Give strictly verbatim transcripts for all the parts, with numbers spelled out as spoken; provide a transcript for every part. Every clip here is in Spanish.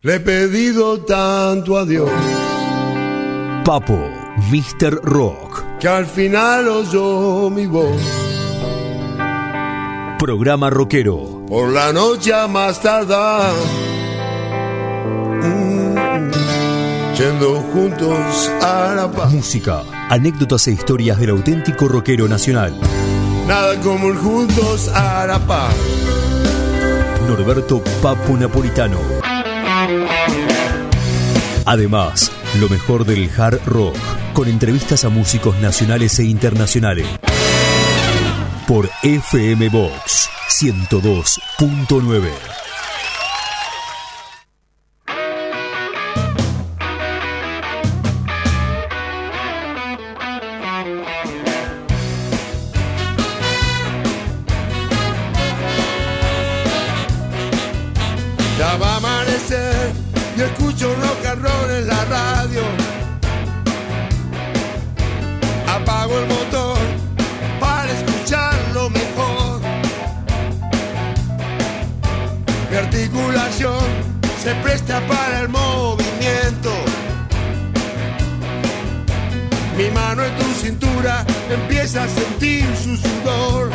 Le he pedido tanto a Dios, Papo, míster Rock, que al final oyó mi voz. Programa rockero. Por la noche a más tardar, mm, yendo juntos a la paz. Música, anécdotas e historias del auténtico rockero nacional. Nada como ir juntos a la paz. Norberto Papo Napolitano. Además, lo mejor del hard rock, con entrevistas a músicos nacionales e internacionales. Por F M Box ciento dos punto nueve. Ya va a amanecer y escucho rock and roll en la radio. Apago el motor para escucharlo mejor. Mi articulación se presta para el movimiento. Mi mano en tu cintura empieza a sentir su sudor.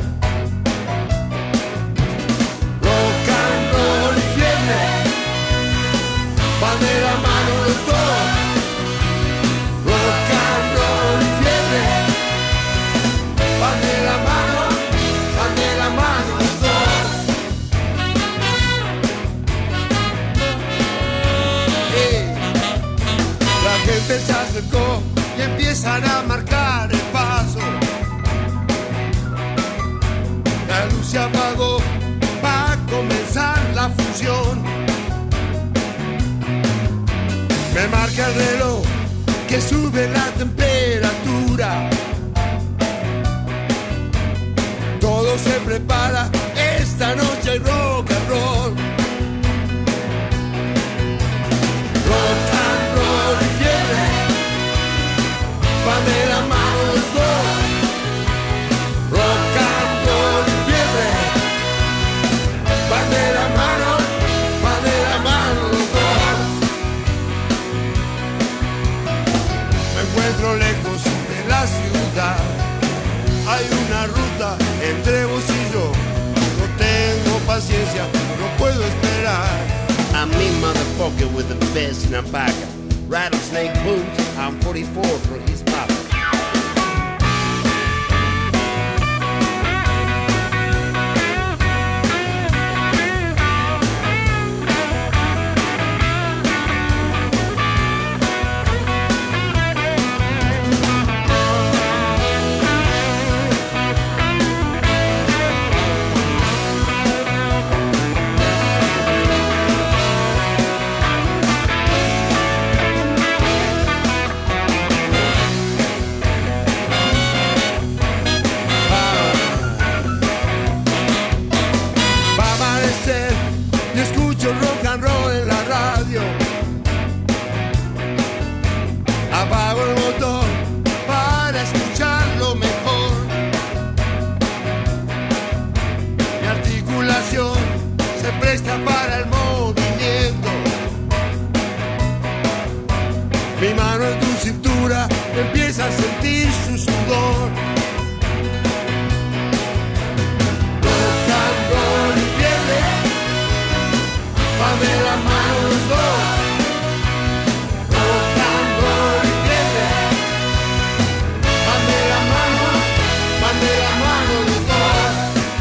Rock and roll y fiebre van de la mano los dos. Rock and roll y fiebre van de la mano, van de la mano los dos. Hey. La gente se acercó y empiezan a marcar el paso. La luz se apagó, va a comenzar la función. Me marca el reloj que sube la temperatura. Todo se prepara, esta noche hay rock and roll. Rock and roll y fiebre van de la mano los dos. Rock and roll y fiebre van de la mano, van de la mano los dos. Me encuentro lejos de la ciudad. Hay una ruta entre vos y yo. No tengo paciencia, no puedo esperar. I'm me motherfucker with the best napaca. Rattlesnake boots, I'm forty-four for his papa. Rock and roll en la radio. Apago el motor para escucharlo mejor. Mi articulación se presta para el movimiento. Mi mano en tu cintura empieza a sentir su sudor. Rock and roll y fiebre van de la mano los dos. Rock and roll y fiebre van de la mano, van de la mano los dos.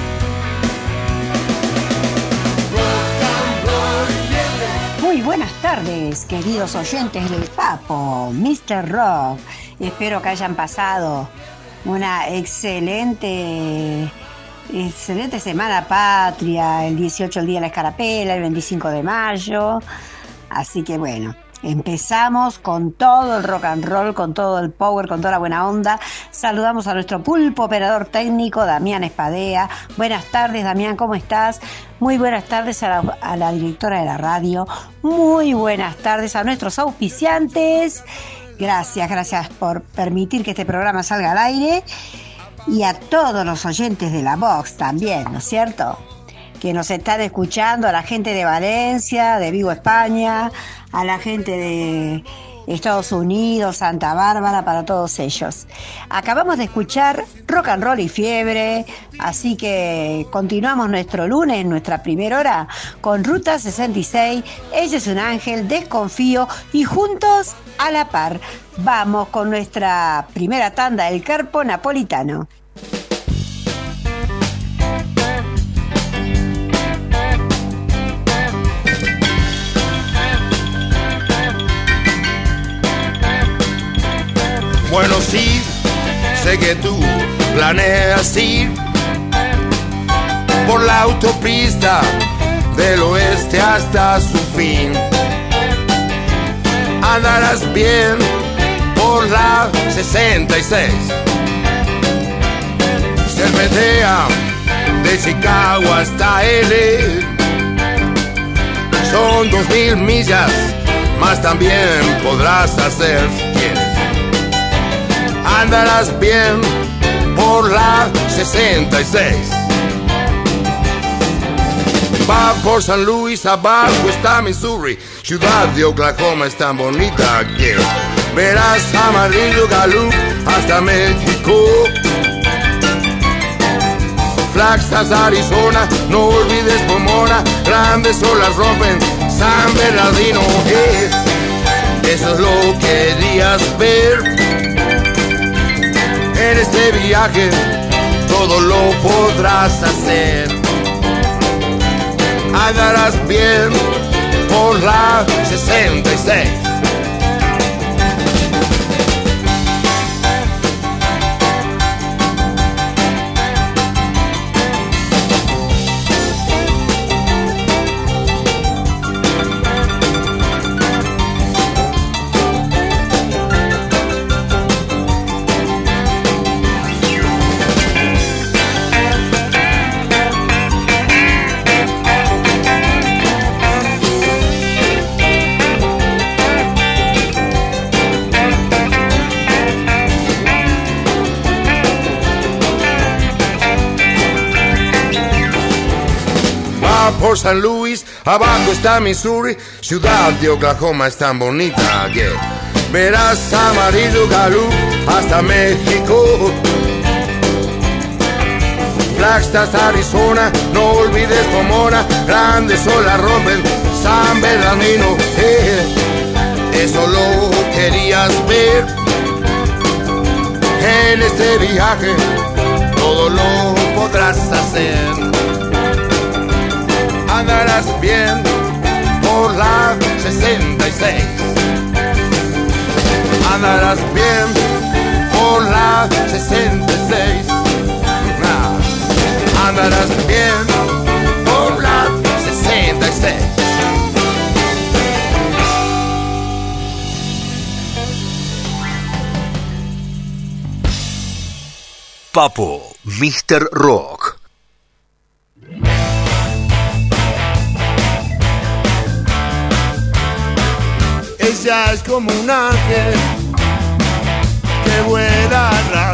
Rock and roll y fiebre. Muy buenas tardes, queridos oyentes del Papo, míster Rock. Espero que hayan pasado una excelente Excelente semana patria, el dieciocho el día de la escarapela, el veinticinco de mayo. Así que bueno, empezamos con todo el rock and roll, con todo el power, con toda la buena onda. Saludamos a nuestro pulpo operador técnico, Damián Espadea. Buenas tardes, Damián, ¿cómo estás? Muy buenas tardes a la, a la directora de la radio. Muy buenas tardes a nuestros auspiciantes. Gracias, gracias por permitir que este programa salga al aire. Y a todos los oyentes de la Vox también, ¿no es cierto? que nos están escuchando, a la gente de Valencia, de Vigo, España, a la gente de Estados Unidos, Santa Bárbara, para todos ellos. Acabamos de escuchar Rock and Roll y Fiebre, así que continuamos nuestro lunes, nuestra primera hora, con Ruta sesenta y seis, Ella es un ángel, Desconfío y Juntos a la Par. Vamos con nuestra primera tanda, El Carpo Napolitano. Bueno, sí, sé que tú planeas ir por la autopista del oeste hasta su fin. Andarás bien por la sesenta y seis. Serpentea de Chicago hasta L A. Son dos mil millas, más también podrás hacer si quieres. Andarás bien por la sesenta y seis. Va por San Luis, abajo está Missouri. Ciudad de Oklahoma es tan bonita que verás Amarillo, Gallup hasta México. Flagstaff, Arizona, no olvides Pomona. Grandes olas rompen San Bernardino. Eh, eso es lo que querías ver. En este viaje todo lo podrás hacer. Andarás bien por la sesenta y seis. Por San Luis, abajo está Missouri. Ciudad de Oklahoma es tan bonita que verás Amarillo, Gallup hasta México. Flagstaff, Arizona, no olvides Pomona. Grandes olas rompen San Bernardino. Eh, eso lo querías ver. En este viaje todo lo podrás hacer. Andarás bien por la sesenta y seis. Andarás bien por la sesenta y seis. Nah. Andarás bien por la sesenta y seis. Papo, mister Rock. Ella es como un ángel que vuela a ras.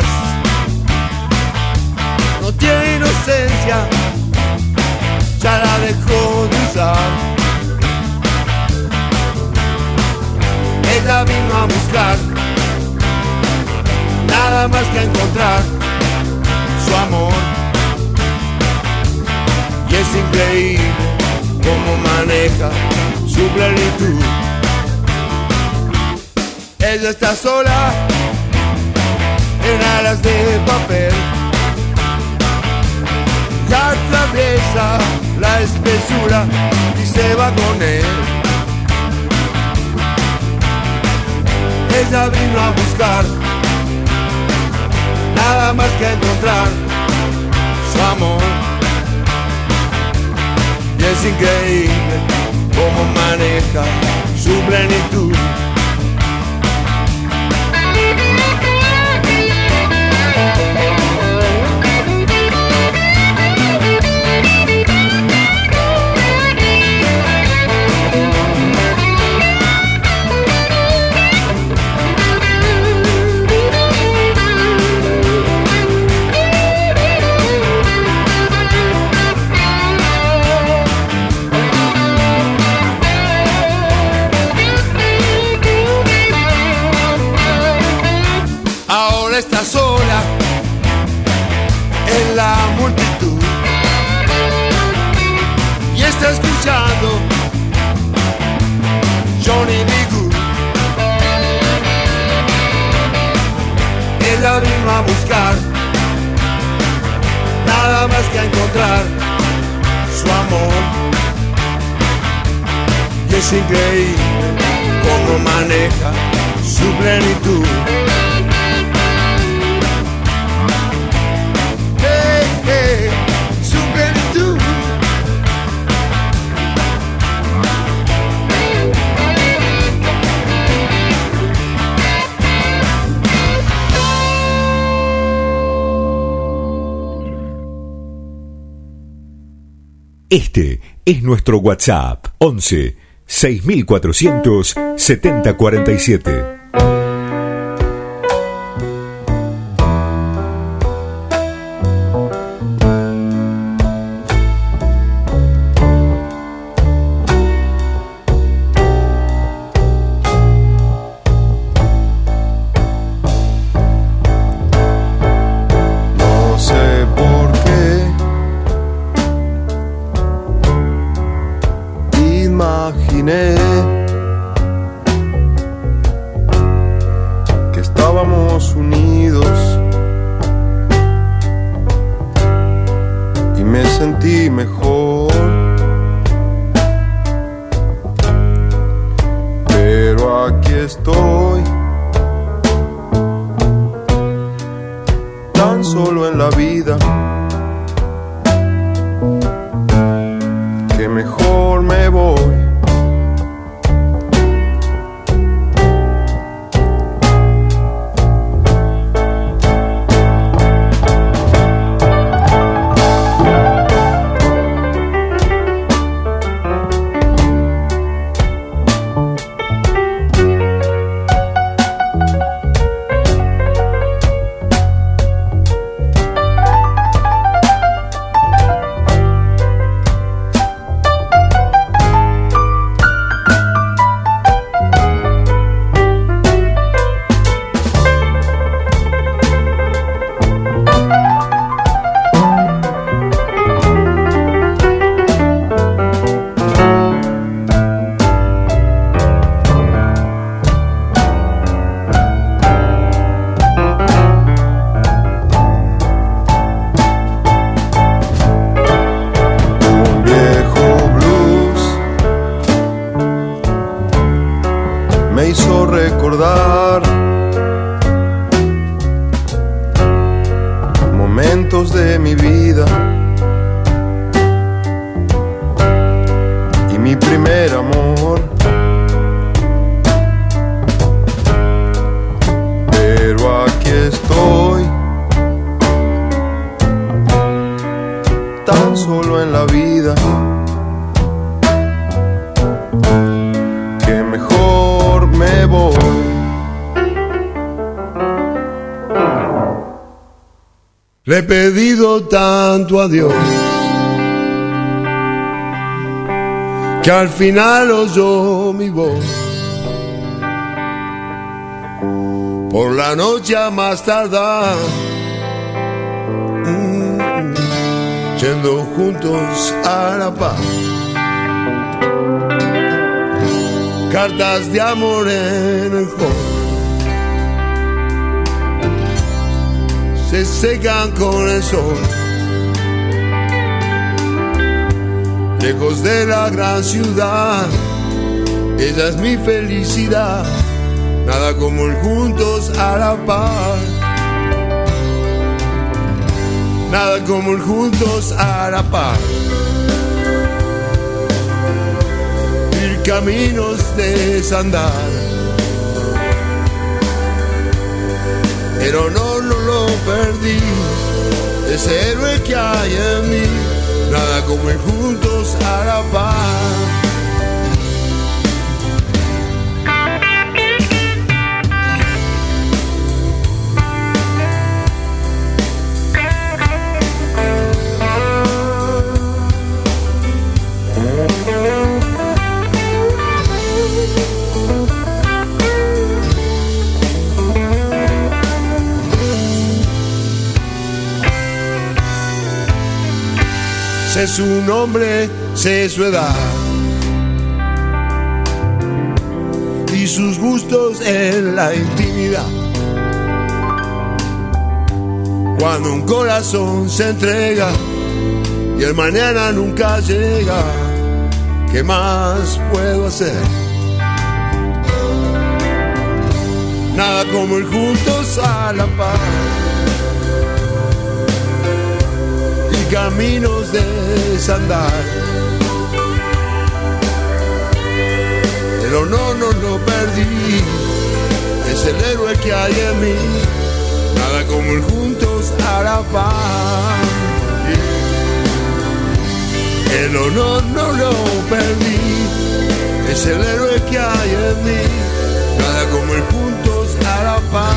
No tiene inocencia, ya la dejó de usar. Ella vino a buscar nada más que encontrar su amor. Y es increíble cómo maneja su plenitud. Ella está sola en alas de papel y atraviesa la espesura y se va con él. Ella vino a buscar nada más que encontrar su amor. Y es increíble cómo maneja su plenitud. Ahora está sola en la multitud y está escuchando Johnny B. Good. Ella vino a buscar nada más que a encontrar su amor, y es increíble cómo maneja su plenitud. Hey, hey, su plenitud. Este es nuestro WhatsApp once seis mil cuatrocientos setenta cuarenta y siete. Que estábamos unidos y me sentí mejor, pero aquí estoy tan solo en la vida que mejor me voy. Le he pedido tanto a Dios que al final oyó mi voz. Por la noche a más tardar, mm, yendo juntos a la paz. Cartas de amor en el hall se secan con el sol, lejos de la gran ciudad. Ella es mi felicidad, nada como el juntos a la par. Nada como el juntos a la par. Ir caminos de desandar, pero no, no lo perdí, ese héroe que hay en mí. Nada como ir juntos a la paz. Sé su nombre, sé su edad y sus gustos en la intimidad. Cuando un corazón se entrega y el mañana nunca llega, ¿qué más puedo hacer? Nada como ir juntos a la paz y caminos de desandar. Pero no, no, no perdí, es el héroe que hay en mí. Nada como ir juntos a la paz. El honor no lo perdí, es el héroe que hay en mí. Nada como ir juntos a la paz.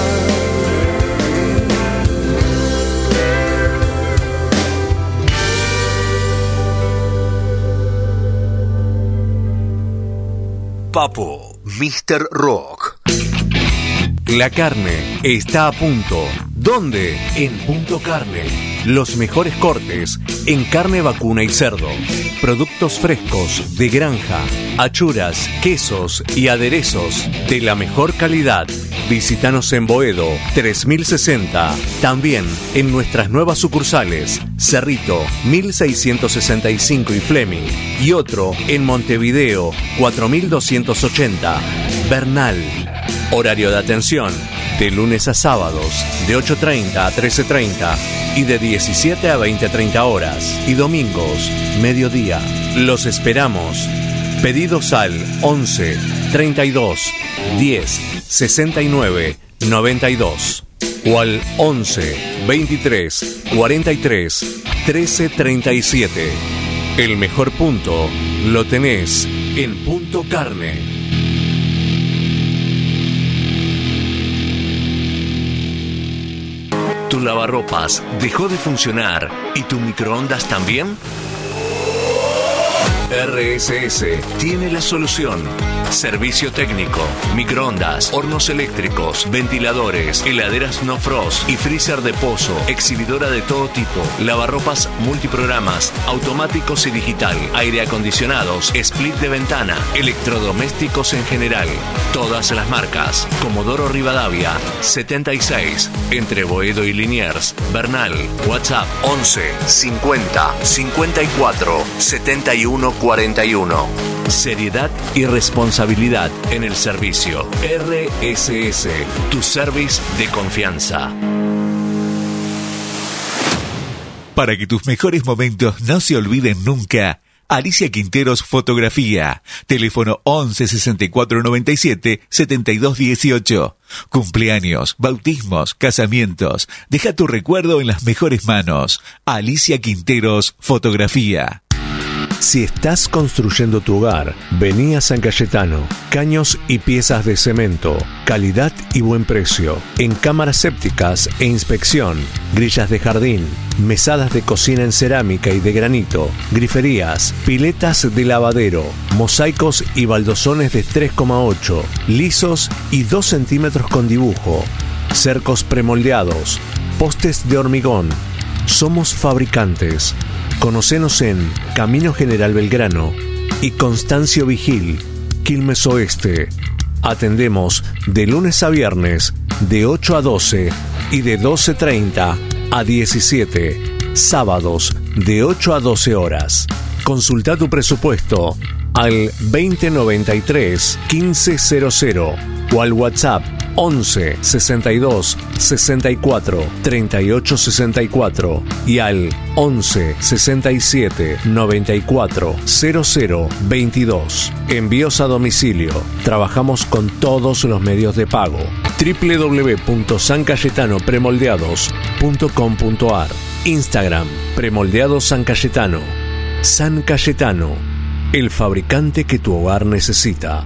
Papo, míster Rock. La carne está a punto. ¿Dónde? En Punto Carne. Los mejores cortes en carne vacuna y cerdo. Productos frescos de granja, achuras, quesos y aderezos de la mejor calidad. Visítanos en Boedo tres mil sesenta. También en nuestras nuevas sucursales Cerrito mil seiscientos sesenta y cinco y Fleming. Y otro en Montevideo cuatro mil doscientos ochenta. Bernal. Horario de atención de lunes a sábados de ocho treinta a trece treinta y de diecisiete a veinte treinta horas, y domingos mediodía. Los esperamos. Pedidos al once treinta y dos diez sesenta y nueve noventa y dos o al once veintitrés cuarenta y tres trece treinta y siete. El mejor punto lo tenés en Punto Carne. ¿Tu lavarropas dejó de funcionar y tu microondas también? R S S tiene la solución. Servicio técnico, microondas, hornos eléctricos, ventiladores, heladeras no frost y freezer de pozo, exhibidora de todo tipo, lavarropas multiprogramas, automáticos y digital, aire acondicionados, split de ventana, electrodomésticos en general. Todas las marcas. Comodoro Rivadavia, setenta y seis, entre Boedo y Liniers, Bernal. WhatsApp once cincuenta cincuenta y cuatro setenta y uno cuarenta y uno. Seriedad y responsabilidad en el servicio. R S S, tu service de confianza. Para que tus mejores momentos no se olviden nunca, Alicia Quinteros Fotografía. Teléfono once sesenta y cuatro noventa y siete setenta y dos dieciocho. Cumpleaños, bautismos, casamientos. Deja tu recuerdo en las mejores manos. Alicia Quinteros Fotografía. Si estás construyendo tu hogar, vení a San Cayetano. Caños y piezas de cemento, calidad y buen precio. En cámaras sépticas e inspección, grillas de jardín, mesadas de cocina en cerámica y de granito, griferías, piletas de lavadero, mosaicos y baldosones de tres coma ocho, lisos y dos centímetros con dibujo, cercos premoldeados, postes de hormigón. Somos fabricantes. Conocenos en Camino General Belgrano y Constancio Vigil, Quilmes Oeste. Atendemos de lunes a viernes de ocho a doce y de doce treinta a diecisiete. Sábados de ocho a doce horas. Consulta tu presupuesto al veinte noventa y tres quince cero cero o al WhatsApp once sesenta y dos sesenta y cuatro treinta y ocho sesenta y cuatro y al once sesenta y siete noventa y cuatro cero cero veintidós. Envíos a domicilio. Trabajamos con todos los medios de pago. doble u doble u doble u punto san cayetano premoldeados punto com punto a r. Instagram Premoldeados San Cayetano. San Cayetano, el fabricante que tu hogar necesita.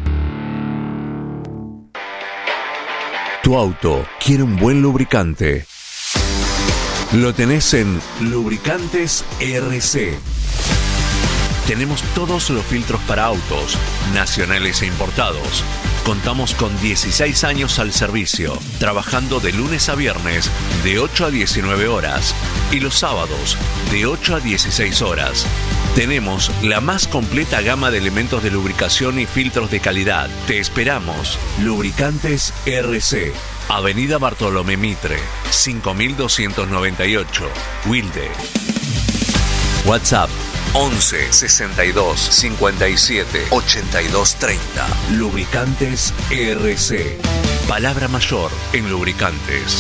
Tu auto quiere un buen lubricante. Lo tenés en Lubricantes R C. Tenemos todos los filtros para autos, nacionales e importados. Contamos con dieciséis años al servicio, trabajando de lunes a viernes de ocho a diecinueve horas. y los sábados de ocho a dieciséis horas. Tenemos la más completa gama de elementos de lubricación y filtros de calidad. Te esperamos. Lubricantes R C. Avenida Bartolomé Mitre, cinco mil doscientos noventa y ocho, Wilde. WhatsApp once sesenta y dos cincuenta y siete ochenta y dos treinta. Lubricantes R C. Palabra mayor en lubricantes.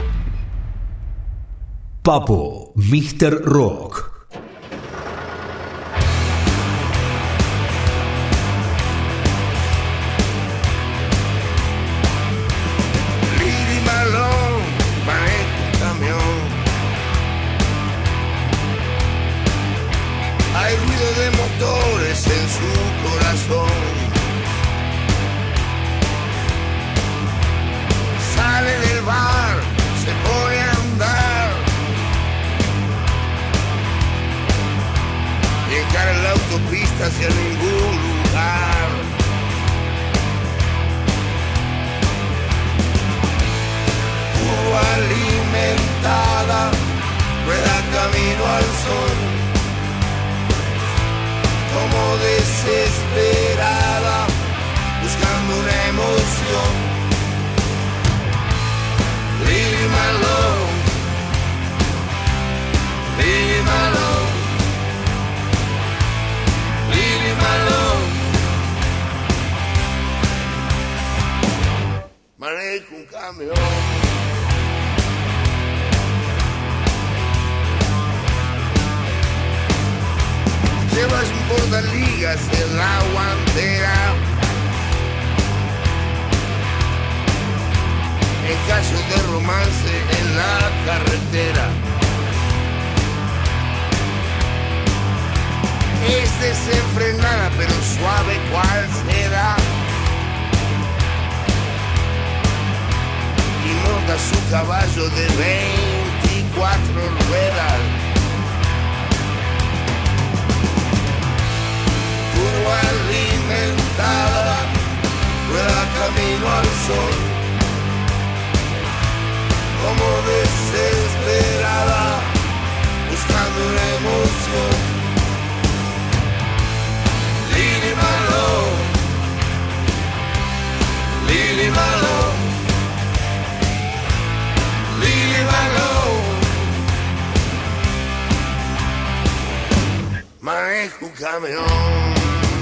Papo, míster Rock. Hay ruido de motores en su corazón. Sale del bar, se pone a andar y encara la autopista hacia ningún lugar. Turbo alimentada, rueda camino al sol, como desesperada, buscando una emoción. Leave him alone, leave him alone, leave him alone. Manejo un camión. Llevas un portaligas en la guantera. En caso de romance en la carretera. Es desenfrenada pero suave cual será. Y monta su caballo de veinticuatro ruedas. Turbo alimentada, rueda camino al sol, como desesperada, buscando una emoción. Leave him alone, leave him alone, leave him alone. Manejo un camión.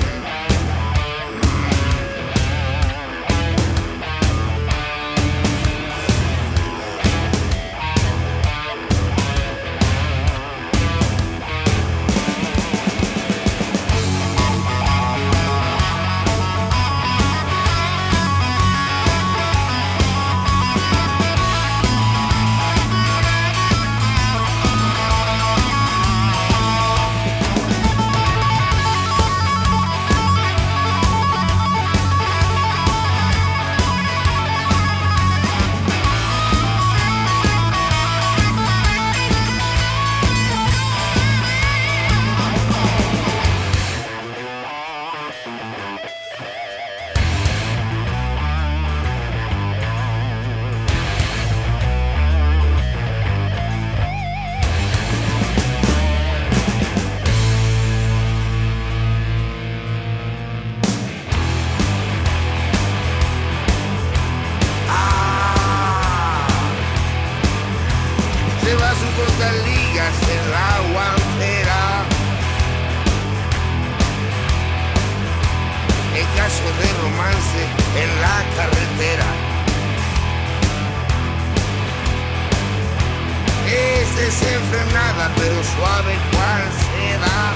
Desenfrenada pero suave cual seda,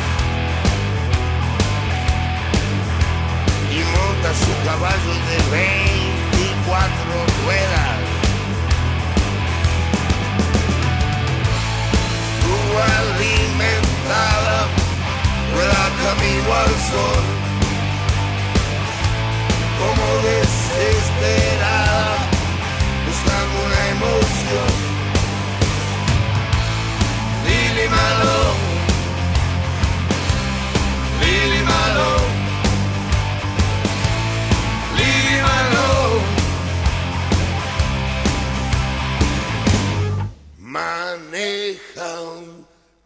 y monta su caballo de veinticuatro ruedas. Turbo alimentada, rueda camino al sol, como desesperada, buscando una emoción. Leave him alone, leave him alone, leave him alone. Maneja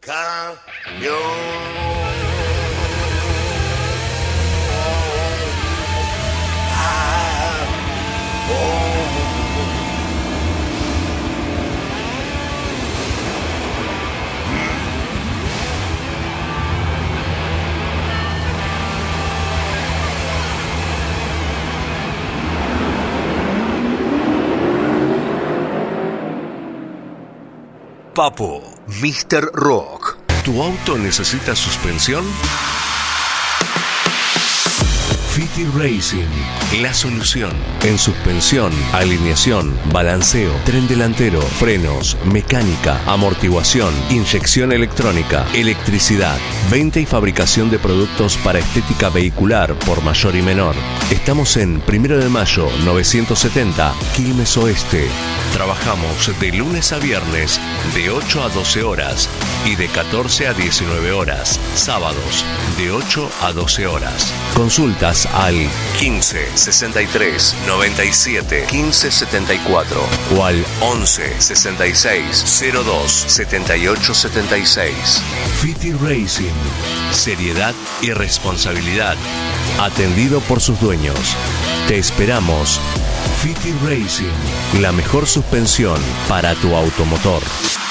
Papo, míster Rock. ¿Tu auto necesita suspensión? Fiti Racing, la solución en suspensión, alineación, balanceo, tren delantero, frenos, mecánica, amortiguación, inyección electrónica, electricidad, venta y fabricación de productos para estética vehicular por mayor y menor. Estamos en Primero de Mayo novecientos setenta, Quilmes Oeste. Trabajamos de lunes a viernes de ocho a doce horas y de catorce a diecinueve horas, sábados de ocho a doce horas. Consultas al quince sesenta y tres noventa y siete quince setenta y cuatro o al once sesenta y seis cero dos setenta y ocho setenta y seis. Fiti Racing, seriedad y responsabilidad, atendido por sus dueños. Te esperamos. Fiti Racing, la mejor suspensión para tu automotor.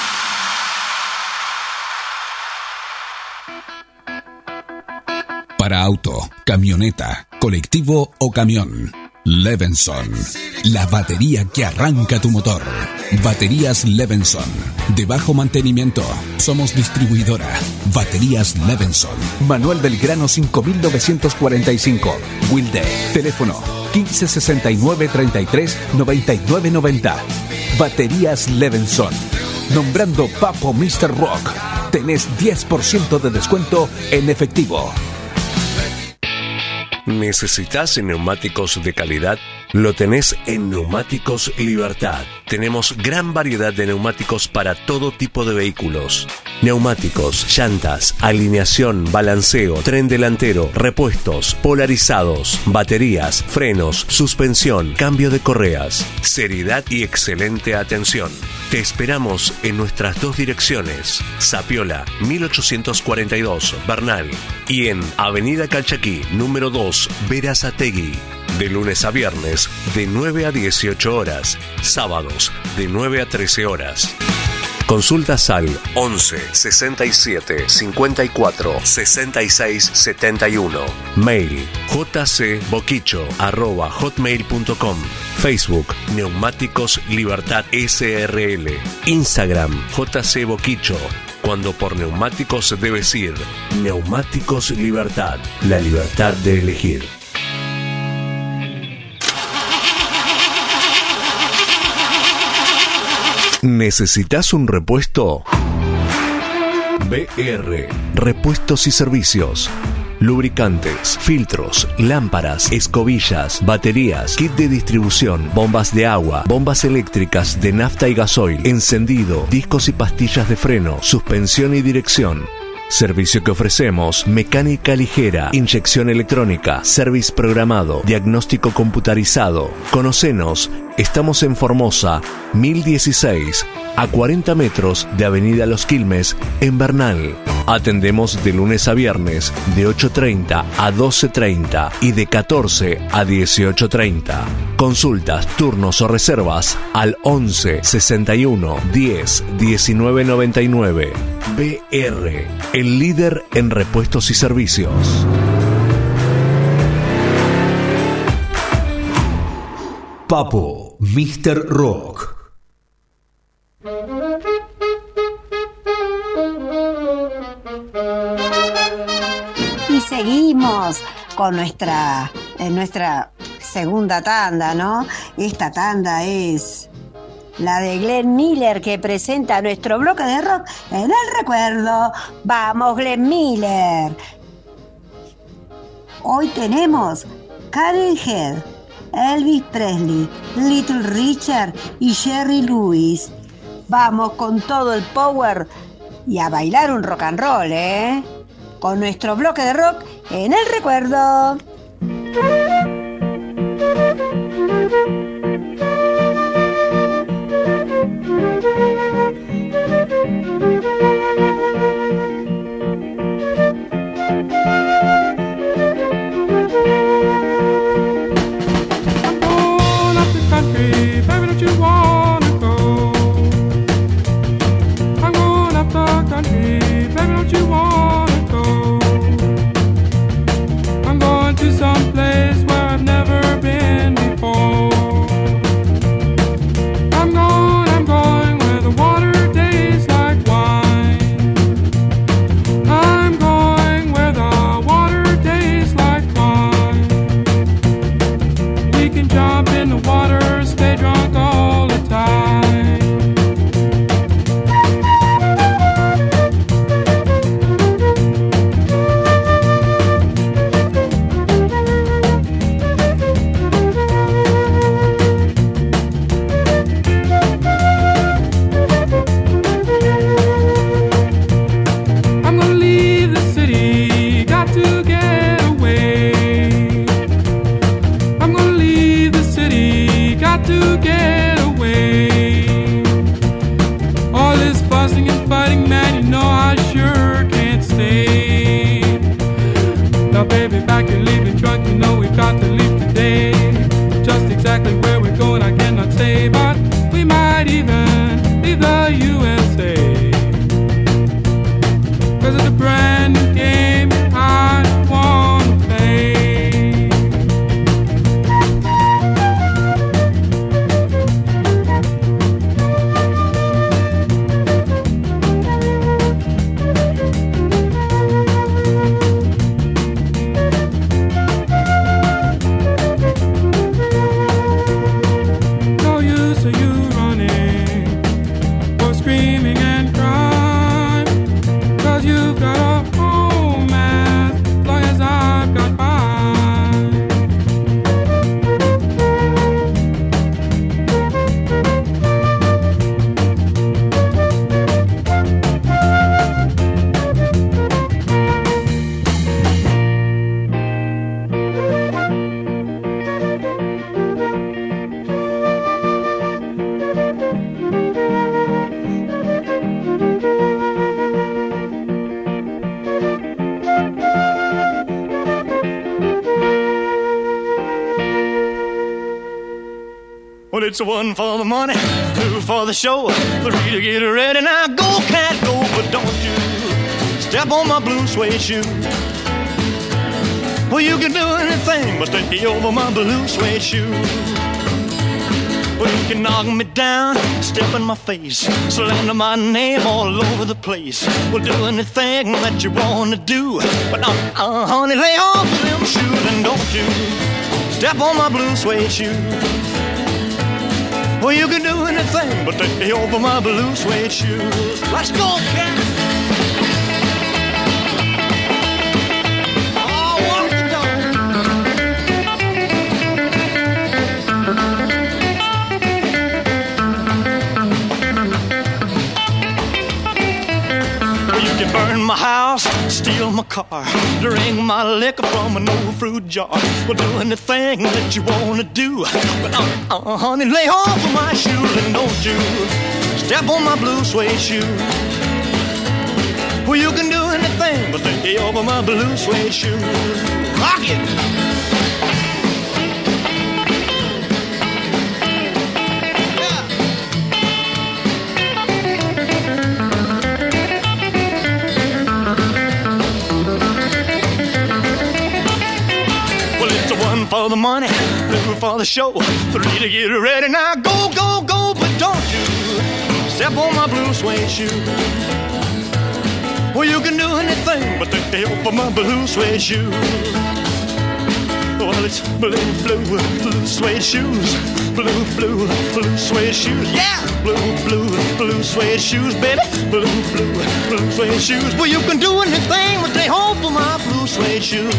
Para auto, camioneta, colectivo o camión. Levenson, la batería que arranca tu motor. Baterías Levenson, de bajo mantenimiento. Somos distribuidora. Baterías Levenson. Manuel Belgrano cinco mil novecientos cuarenta y cinco. Wilde. Teléfono quince sesenta y nueve treinta y tres noventa y nueve noventa. Baterías Levenson. Nombrando Papo míster Rock, tenés diez por ciento de descuento en efectivo. ¿Necesitas neumáticos de calidad? Lo tenés en Neumáticos Libertad. Tenemos gran variedad de neumáticos para todo tipo de vehículos. Neumáticos, llantas, alineación, balanceo, tren delantero, repuestos, polarizados, baterías, frenos, suspensión, cambio de correas. Seriedad y excelente atención. Te esperamos en nuestras dos direcciones. Sapiola, mil ochocientos cuarenta y dos, Bernal. Y en Avenida Calchaquí, número dos, Berazategui. De lunes a viernes, de nueve a dieciocho horas. Sábados, de nueve a trece horas. Consultas al once sesenta y siete cincuenta y cuatro sesenta y seis setenta y uno. Mail jcboquicho arroba hotmail punto com. Facebook Neumáticos Libertad S R L. Instagram jcboquicho. Cuando por neumáticos debes ir. Neumáticos Libertad. La libertad de elegir. ¿Necesitas un repuesto? B R, Repuestos y Servicios. Lubricantes, filtros, lámparas, escobillas, baterías, kit de distribución, bombas de agua, bombas eléctricas de nafta y gasoil, encendido, discos y pastillas de freno, suspensión y dirección. Servicio que ofrecemos: mecánica ligera, inyección electrónica, service programado, diagnóstico computarizado. Conocenos, estamos en Formosa, mil dieciséis, a cuarenta metros de Avenida Los Quilmes, en Bernal. Atendemos de lunes a viernes, de ocho treinta a doce treinta y de catorce a dieciocho treinta. Consultas, turnos o reservas al once sesenta y uno diez diecinueve noventa y nueve. B R, el líder en repuestos y servicios. Papo, míster Rock. Y seguimos con nuestra, en nuestra segunda tanda, ¿no? Esta tanda es la de Glenn Miller, que presenta nuestro bloque de rock en el recuerdo. ¡Vamos, Glenn Miller! Hoy tenemos Karen Head, Elvis Presley, Little Richard y Jerry Lewis. Vamos con todo el power y a bailar un rock and roll, ¿eh? Con nuestro bloque de rock en el recuerdo. can jump in the water, stay drunk all the time. To get away. All this fussing and fighting, man, you know I sure can't stay. Now baby, back you're leaving drunk, you know we've got to leave today. Just exactly where we're going I cannot say, but we might even leave the U S A. Cause it's a brand new game I wanna play. It's a one for the money, two for the show, three to get ready. Now go, cat, go, but don't you step on my blue suede shoe. Well, you can do anything but stay over my blue suede shoe. Well, you can knock me down, step in my face, slander my name all over the place. Well, do anything that you want to do, but uh, uh, honey, lay off of them shoes and don't you step on my blue suede shoe. Well, you can do anything but take me over my blue suede shoes. Let's go, cat! Oh, walk the dog! Well, you can burn my house, steal my car, drink my liquor from an old fruit jar. Well, do anything that you wanna do, but uh, uh, honey, lay off of my shoes and don't you step on my blue suede shoe. Well, you can do anything but lay over my blue suede shoes. Rock it! For the money, two for the show, three to get ready. Now go, go, go, but don't you step on my blue suede shoe. Well, you can do anything but stay over my blue suede shoe. Well, it's blue, blue, blue suede shoes, blue, blue, blue suede shoes. Yeah, blue, blue, blue suede shoes, baby, blue, blue, blue suede shoes. Well, you can do anything but stay over my blue suede shoes.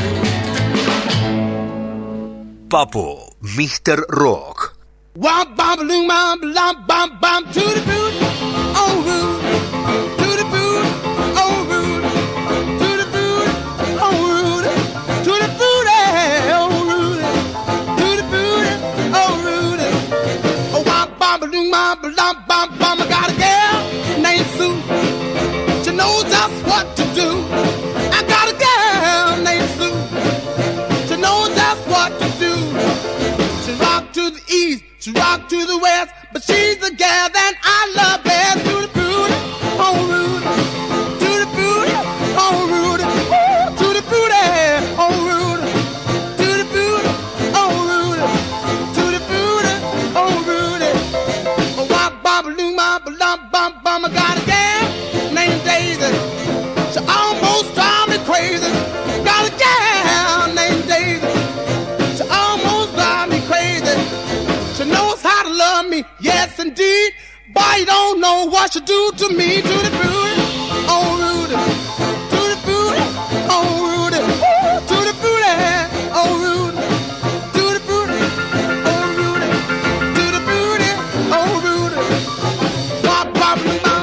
Papo, mister Rock. Womp bom loom bom bom bom bom to the boot, oh rude, to the boot, oh rude, to the boot, oh rude, to the boot, oh rude, to the boot, oh rude. Oh womp bom loom bom bom bom bom. I got a girl named Sue. She knows just what to do. I got a girl named Sue. She knows just what to do. She rock to the east, she rock to the west, but she's the gal that I love best. To the booty, oh rude, to the booty, oh rude, ooh, to the booty, oh rude, to the booty, oh rude, to the booty, oh rude. Oh wop bop loom bop bum bum bum. I got a gal named Daisy. She almost drive me crazy. Got a gal named Daisy. She almost drive me crazy. love me, yes indeed. Boy, you don't know what you do to me, to the booty, oh Rudy, to the booty, oh Rudy, to the booty, oh Rudy, to the booty, oh Rudy, to the booty, oh Rudy, bop bop bop.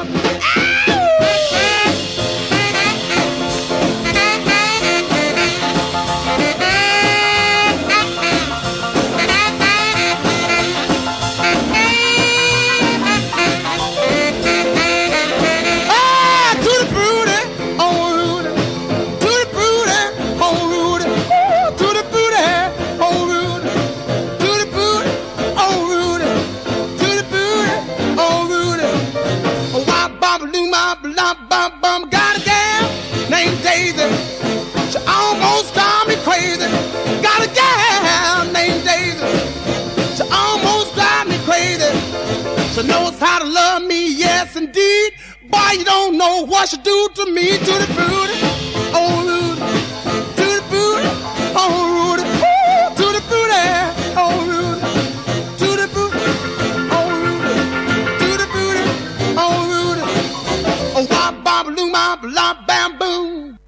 Got a gal named Daisy. She almost drives me crazy. Got a gal named Daisy. She almost drives me crazy. She knows how to love me, yes indeed. Boy, you don't know what she do to me, to the booty, oh Rudy, to the booty, oh Rudy, ooh, to the booty, oh Rudy, to the booty, oh Rudy, to the booty, oh Rudy. Oh, wop, bop, loom, bop, lop, bam, boom.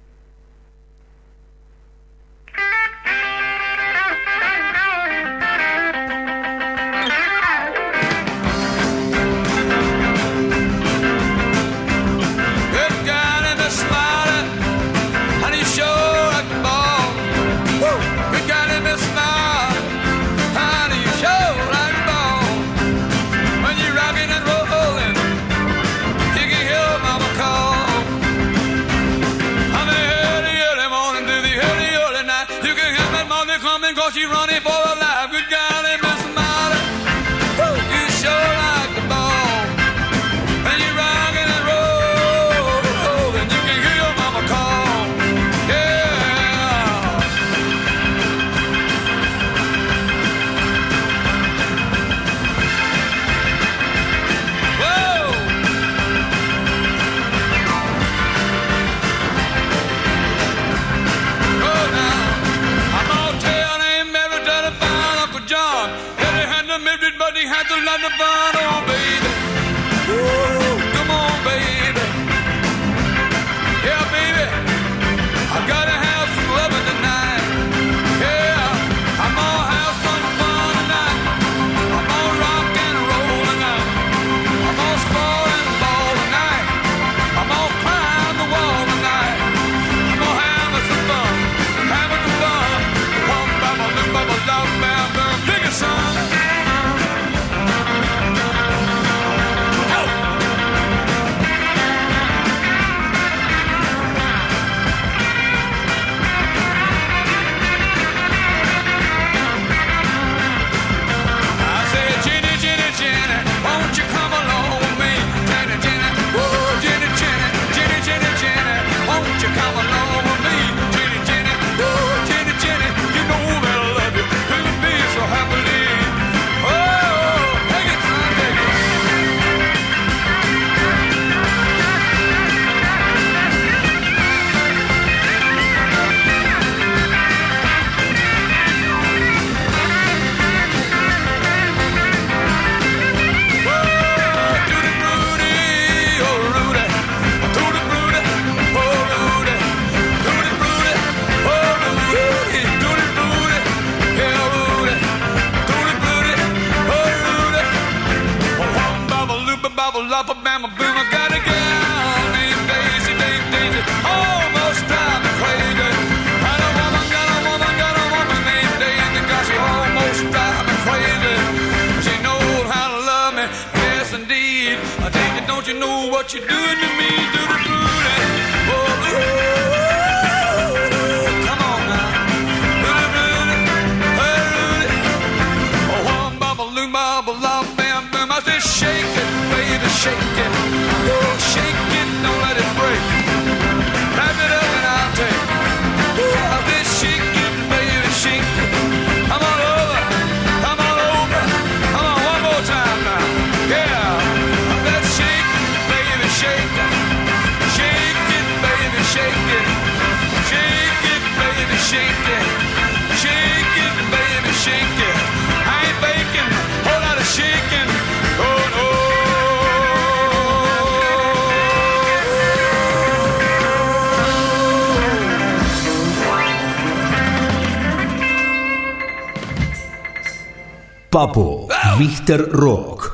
Good God in the smiler, honey, sure like the ball. Woo! Good God in the smile, honey, sure like the ball. When you're rocking and rolling, you can hear mama call. On the early, early morning to the early, early night, you can hear that mother coming 'cause she's running for her life. Good God in the smiler, woo! You sure like the ball. When you're rocking and rolling, you can hear your mama call. Yeah. Whoa. Oh, now, I'm gonna tell him every time about Uncle John. Yeah, they had the midget, but he had to let the fun on, baby. Woo, come on, baby. Yeah, baby, I gotta have some loving tonight. Yeah, I'm gonna have some fun tonight. I'm gonna rock and roll tonight. I'm gonna score and ball tonight. I'm gonna climb the wall tonight. I'm gonna have some fun, having some fun. Bum, bum, bum, bum, bum, bum, bum, bum. Dig it, son. I said, Jenny, Jenny, Jenny, won't you come along with me? Jenny, Jenny, whoa, Jenny, Jenny, Jenny, Jenny, Jenny, won't you come along with me? Jenny, Jenny, whoa, Jenny, Jenny, you know that I love you, and it be so happily. Oh, take it, son, take it. Almost drive me crazy. Got a woman, got a woman, got a woman named Daisy. God, she almost drive me crazy. She knows how to love me, yes indeed. I think you don't you know what you're doing to me, to the booty. Oh, ooh, come on now, to the booty, hey, Rudy. Oh, one bubble, loom, bubble, love, bam, boom. I said shake it, baby, shake it. Oh, shake it, don't let it break. Wrap it up and I'll take it. Oh, I said shake it, baby, shake it. I'm all over, I'm all over. Come on, one more time now. Yeah, I said shake it, baby, shake it. Papo, míster Rock.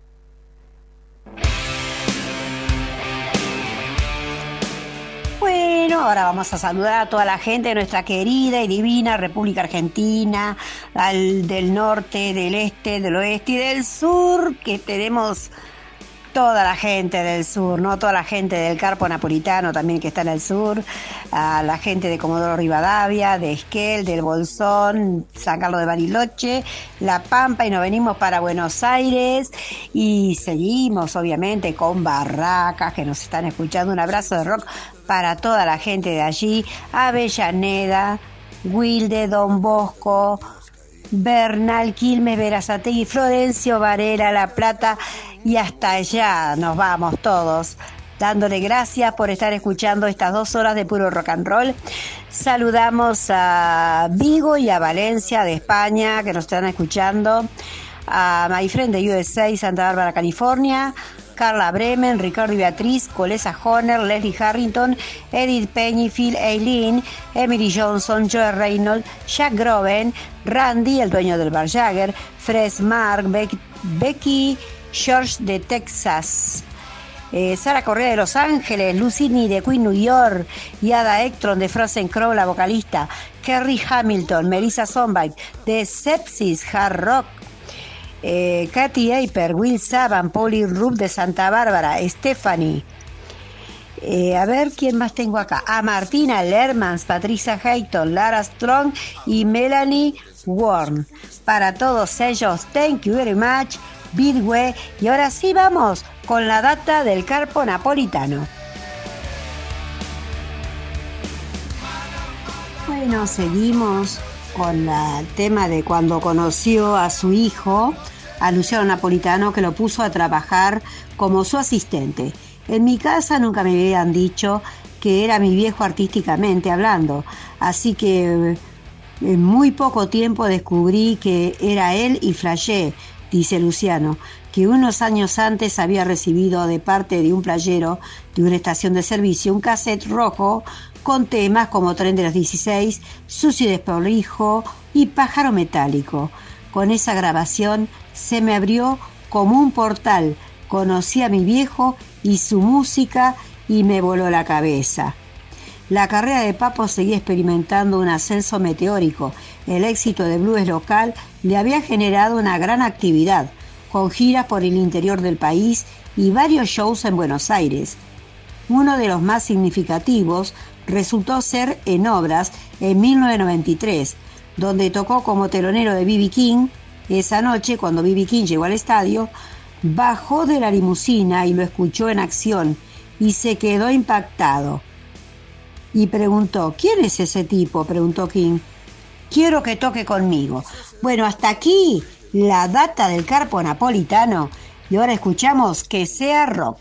Bueno, ahora vamos a saludar a toda la gente de nuestra querida y divina República Argentina, al del norte, del este, del oeste y del sur, que tenemos toda la gente del sur, ¿no? Toda la gente del Carpo Napolitano también que está en el sur, a la gente de Comodoro Rivadavia, de Esquel, del Bolsón, San Carlos de Bariloche, La Pampa, y nos venimos para Buenos Aires y seguimos obviamente con Barracas que nos están escuchando. Un abrazo de rock para toda la gente de allí, Avellaneda, Wilde, Don Bosco, Bernal, Quilmes, Berazategui, Florencio Varela, La Plata, y hasta allá nos vamos todos, dándole gracias por estar escuchando estas dos horas de puro rock and roll. Saludamos a Vigo y a Valencia de España, que nos están escuchando, a My Friend de U S A, Santa Bárbara, California, Carla Bremen, Ricardo y Beatriz, Colesa Horner, Leslie Harrington, Edith Pennyfield, Eileen, Emily Johnson, Joe Reynolds, Jack Groven, Randy, el dueño del Bar Jagger, Fres Mark, Becky, Becky George de Texas, eh, Sara Correa de Los Ángeles, Lucini de Queen New York, y Ada Ekstrom de Frozen Crow, la vocalista, Kerry Hamilton, Melissa Sonbite de Sepsis Hard Rock, Eh, Katy Aper, Will Saban, Polly Rupp de Santa Bárbara, Stephanie, eh, a ver quién más tengo acá, a Martina Lermans, Patricia Hayton, Lara Strong y Melanie Warren. Para todos ellos, thank you very much, Bidway. Y ahora sí vamos con la data del Carpo Napolitano. Bueno, seguimos con el tema de cuando conoció a su hijo, a Luciano Napolitano, que lo puso a trabajar como su asistente. En mi casa nunca me habían dicho que era mi viejo artísticamente hablando, así que en muy poco tiempo descubrí que era él y flashé, dice Luciano, que unos años antes había recibido de parte de un playero de una estación de servicio un cassette rojo con temas como Tren de los dieciséis, Sucio y Desprolijo y Pájaro Metálico. Con esa grabación se me abrió como un portal, conocí a mi viejo y su música y me voló la cabeza. La carrera de Papo seguía experimentando un ascenso meteórico. El éxito de blues local le había generado una gran actividad, con giras por el interior del país y varios shows en Buenos Aires. Uno de los más significativos resultó ser en Obras en mil novecientos noventa y tres, donde tocó como telonero de B B King. Esa noche, cuando B B King llegó al estadio, bajó de la limusina y lo escuchó en acción y se quedó impactado. Y preguntó, ¿quién es ese tipo?, preguntó King. Quiero que toque conmigo. Bueno, hasta aquí la data del Carpo Napolitano y ahora escuchamos Que Sea Rock.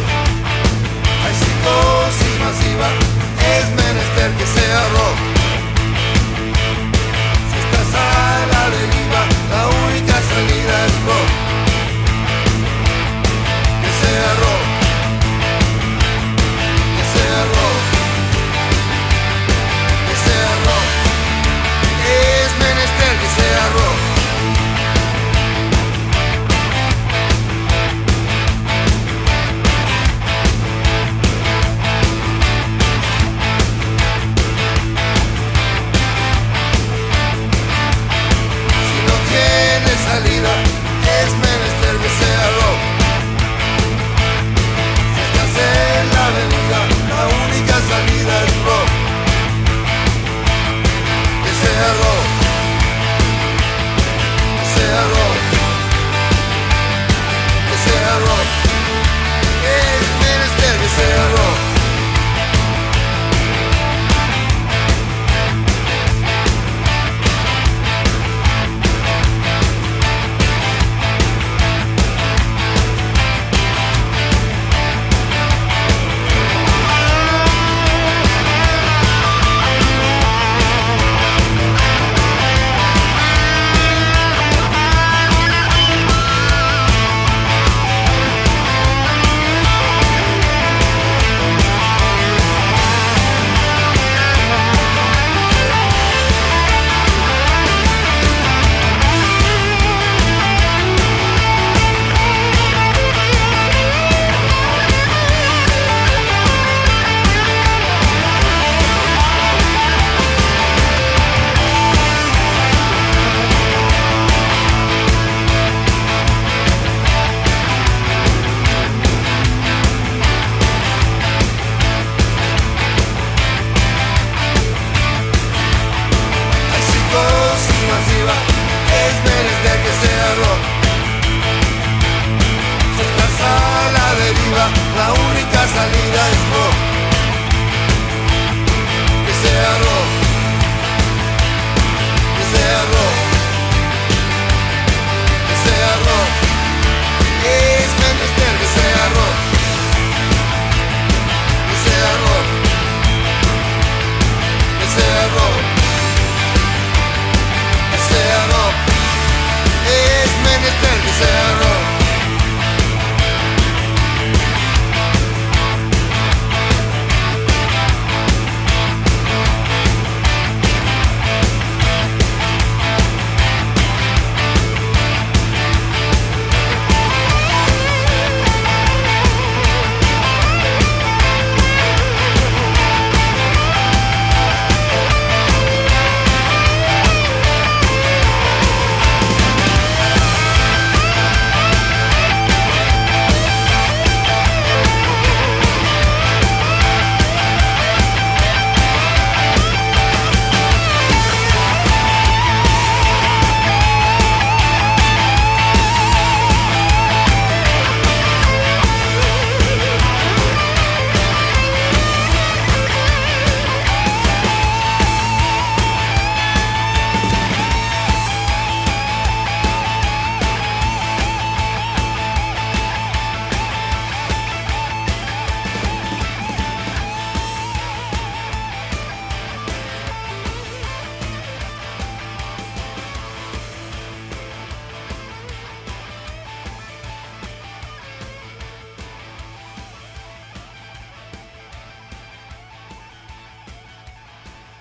Es menester que sea rock.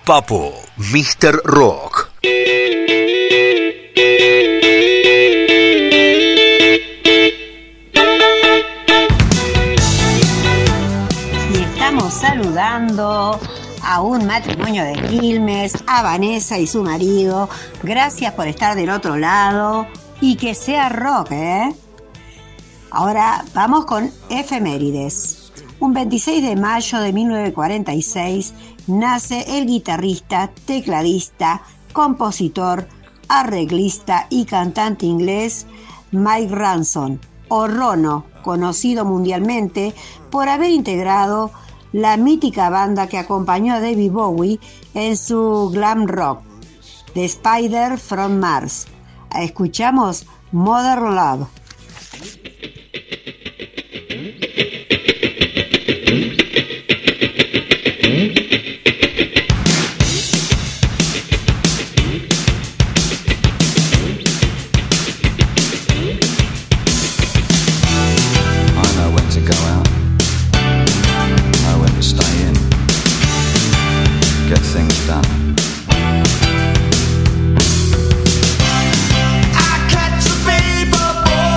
Papo, míster Rock. Y estamos saludando a un matrimonio de Quilmes, a Vanessa y su marido. Gracias por estar del otro lado y que sea rock, ¿eh? Ahora vamos con efemérides. Un veintiséis de mayo de mil novecientos cuarenta y seis nace el guitarrista, tecladista, compositor, arreglista y cantante inglés Mike Ransom, o Rono, conocido mundialmente por haber integrado la mítica banda que acompañó a David Bowie en su glam rock, The Spider from Mars. Escuchamos Modern Love. I catch a paper boy.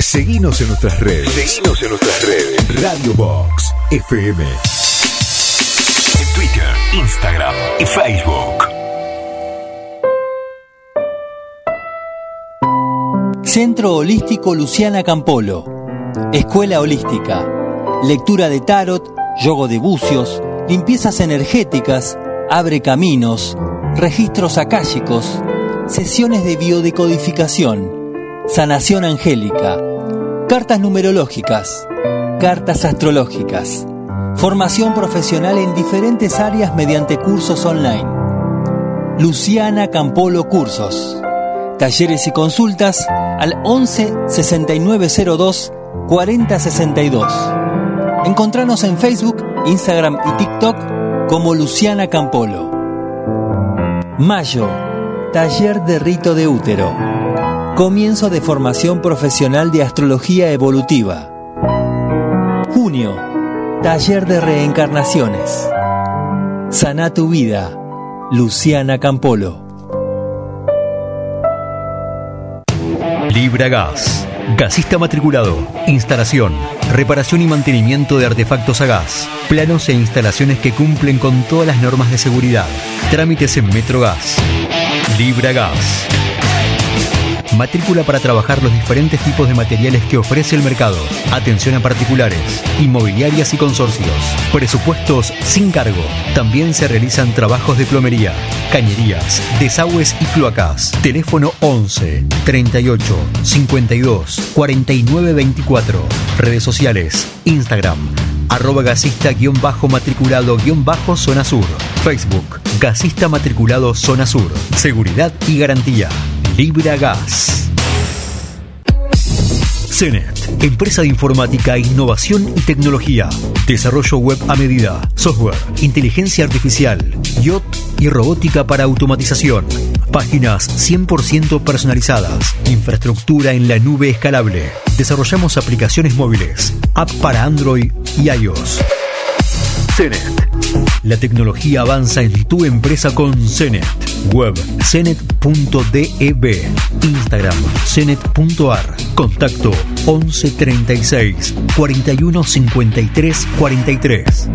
Seguinos en nuestras redes. Seguinos en nuestras redes. Radio Box F M. En Twitter, Instagram y Facebook. Centro Holístico Luciana Campolo. Escuela Holística. Lectura de tarot, yoga de bucios, limpiezas energéticas, abre caminos, registros akáshicos, sesiones de biodecodificación, sanación angélica, cartas numerológicas, cartas astrológicas, formación profesional en diferentes áreas mediante cursos online. Luciana Campolo Cursos. Talleres y consultas al once sesenta y nueve cero dos cuarenta sesenta y dos. Encontranos en Facebook, Instagram y TikTok como Luciana Campolo. Mayo, taller de rito de útero. Comienzo de formación profesional de astrología evolutiva. Junio, taller de reencarnaciones. Sana tu vida, Luciana Campolo. Libra Gas. Gasista matriculado. Instalación, reparación y mantenimiento de artefactos a gas. Planos e instalaciones que cumplen con todas las normas de seguridad. Trámites en Metrogas. Libra Gas. Matrícula para trabajar los diferentes tipos de materiales que ofrece el mercado. Atención a particulares, inmobiliarias y consorcios. Presupuestos sin cargo. También se realizan trabajos de plomería, cañerías, desagües y cloacas. Teléfono once, treinta y ocho, cincuenta y dos, cuarenta y nueve veinticuatro. Redes sociales, Instagram, arroba gasista guión bajo matriculado guión bajo zona sur. Facebook, gasista matriculado zona sur. Seguridad y garantía. Libra Gas. Cenet, empresa de informática, innovación y tecnología. Desarrollo web a medida, software, inteligencia artificial, I O T y robótica para automatización. Páginas cien por ciento personalizadas. Infraestructura en la nube escalable. Desarrollamos aplicaciones móviles, app para Android y iOS. Cenet. La tecnología avanza en tu empresa con Cenet. Web cenet punto dev. Instagram cenet punto ar. Contacto once treinta y seis cuarenta y uno cincuenta y tres cuarenta y tres.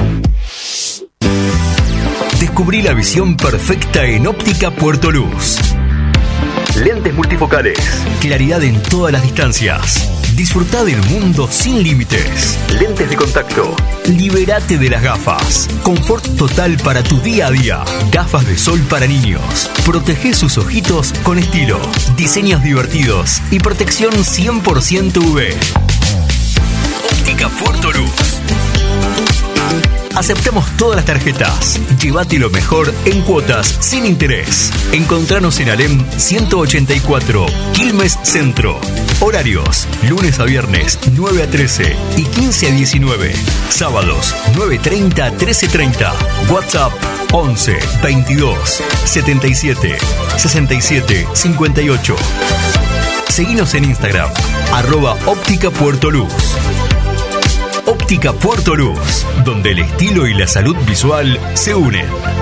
Descubrí la visión perfecta en Óptica Puerto Luz. Lentes multifocales. Claridad en todas las distancias. Disfrutá del mundo sin límites. Lentes de contacto. Libérate de las gafas. Confort total para tu día a día. Gafas de sol para niños. Protege sus ojitos con estilo. Diseños divertidos y protección cien por ciento U V. Óptica Puerto Luz. Aceptamos todas las tarjetas. Llévate lo mejor en cuotas sin interés. Encontranos en Alem ciento ochenta y cuatro, Quilmes Centro. Horarios: lunes a viernes nueve a trece y quince a diecinueve. Sábados nueve treinta a trece treinta. WhatsApp once veintidós setenta y siete sesenta y siete cincuenta y ocho. Seguinos en Instagram, arroba Óptica Puerto Luz. Óptica Puerto Luz, donde el estilo y la salud visual se unen.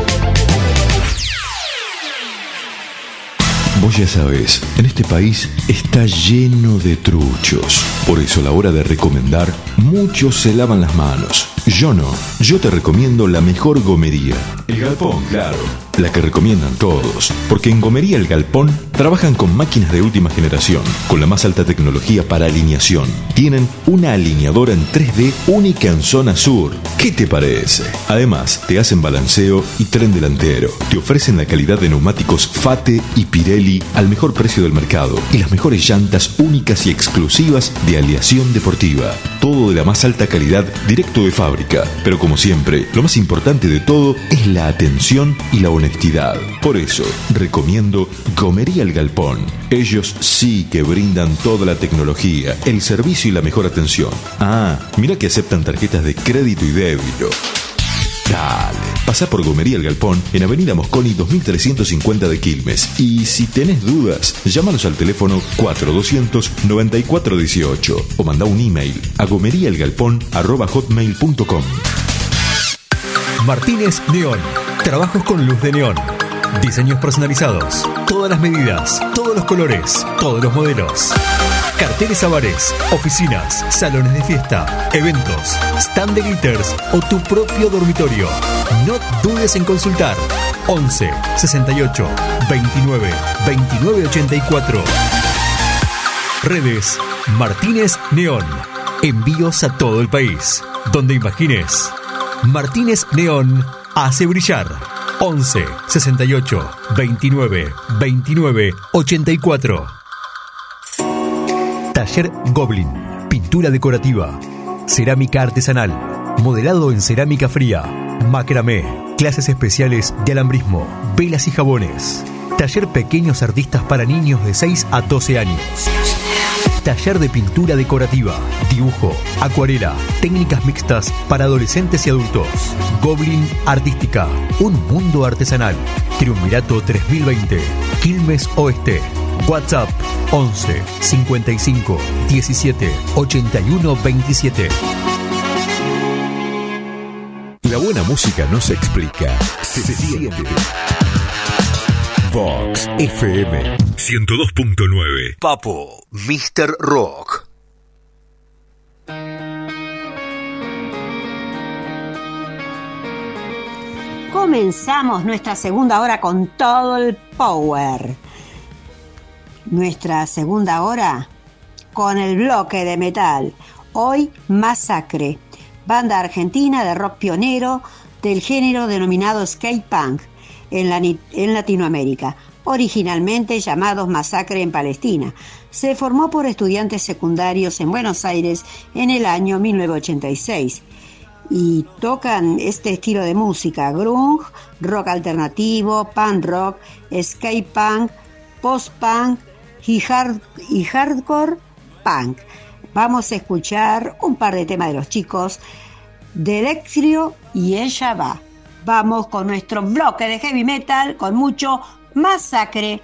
Vos ya sabés, en este país está lleno de truchos. Por eso a la hora de recomendar, muchos se lavan las manos. Yo no. Yo te recomiendo la mejor gomería. El Galpón, claro. La que recomiendan todos. Porque en Gomería El Galpón trabajan con máquinas de última generación, con la más alta tecnología para alineación. Tienen una alineadora en tres D única en zona sur. ¿Qué te parece? Además, te hacen balanceo y tren delantero. Te ofrecen la calidad de neumáticos Fate y Pirelli al mejor precio del mercado y las mejores llantas únicas y exclusivas de aleación deportiva. Todo de la más alta calidad directo de fábrica. Pero como siempre, lo más importante de todo es la atención y la honestidad. Por eso, recomiendo Gomería El Galpón. Ellos sí que brindan toda la tecnología, el servicio y la mejor atención. Ah, mira que aceptan tarjetas de crédito y débito. Dale, pasá por Gomería El Galpón en Avenida Mosconi dos mil trescientos cincuenta de Quilmes. Y si tenés dudas, llámanos al teléfono cuatro doscientos noventa y cuatro dieciocho o mandá un email a gomeriaelgalpón arroba hotmail punto com. Martínez Neón. Trabajos con luz de neón. Diseños personalizados. Todas las medidas, todos los colores, todos los modelos. Carteles Avares, oficinas, salones de fiesta, eventos, stand de glitters o tu propio dormitorio. No dudes en consultar. once sesenta y ocho veintinueve veintinueve ochenta y cuatro. Redes Martínez Neón. Envíos a todo el país. Donde imagines. Martínez Neón hace brillar. once sesenta y ocho veintinueve veintinueve ochenta y cuatro. Taller Goblin. Pintura decorativa. Cerámica artesanal. Modelado en cerámica fría. Macramé. Clases especiales de alambrismo. Velas y jabones. Taller Pequeños Artistas para niños de seis a doce años. Taller de pintura decorativa, dibujo, acuarela, técnicas mixtas para adolescentes y adultos. Goblin Artística, un mundo artesanal. Triunvirato tres mil veinte, Quilmes Oeste. WhatsApp once cincuenta y cinco diecisiete ochenta y uno veintisiete. La buena música no se explica, se, se siente. Vox F M ciento dos punto nueve. Papo, míster Rock. Comenzamos nuestra segunda hora con todo el power. Nuestra segunda hora con el bloque de metal. Hoy Masacre, banda argentina de rock pionero del género denominado skate punk en, la, en Latinoamérica, originalmente llamados Masacre en Palestina. Se formó por estudiantes secundarios en Buenos Aires en el año mil novecientos ochenta y seis y tocan este estilo de música: grunge, rock alternativo, punk rock, skate punk, post-punk y, hard, y hardcore punk. Vamos a escuchar un par de temas de los chicos de Electrio y Ella Va. Vamos con nuestro bloque de heavy metal con mucho Masacre.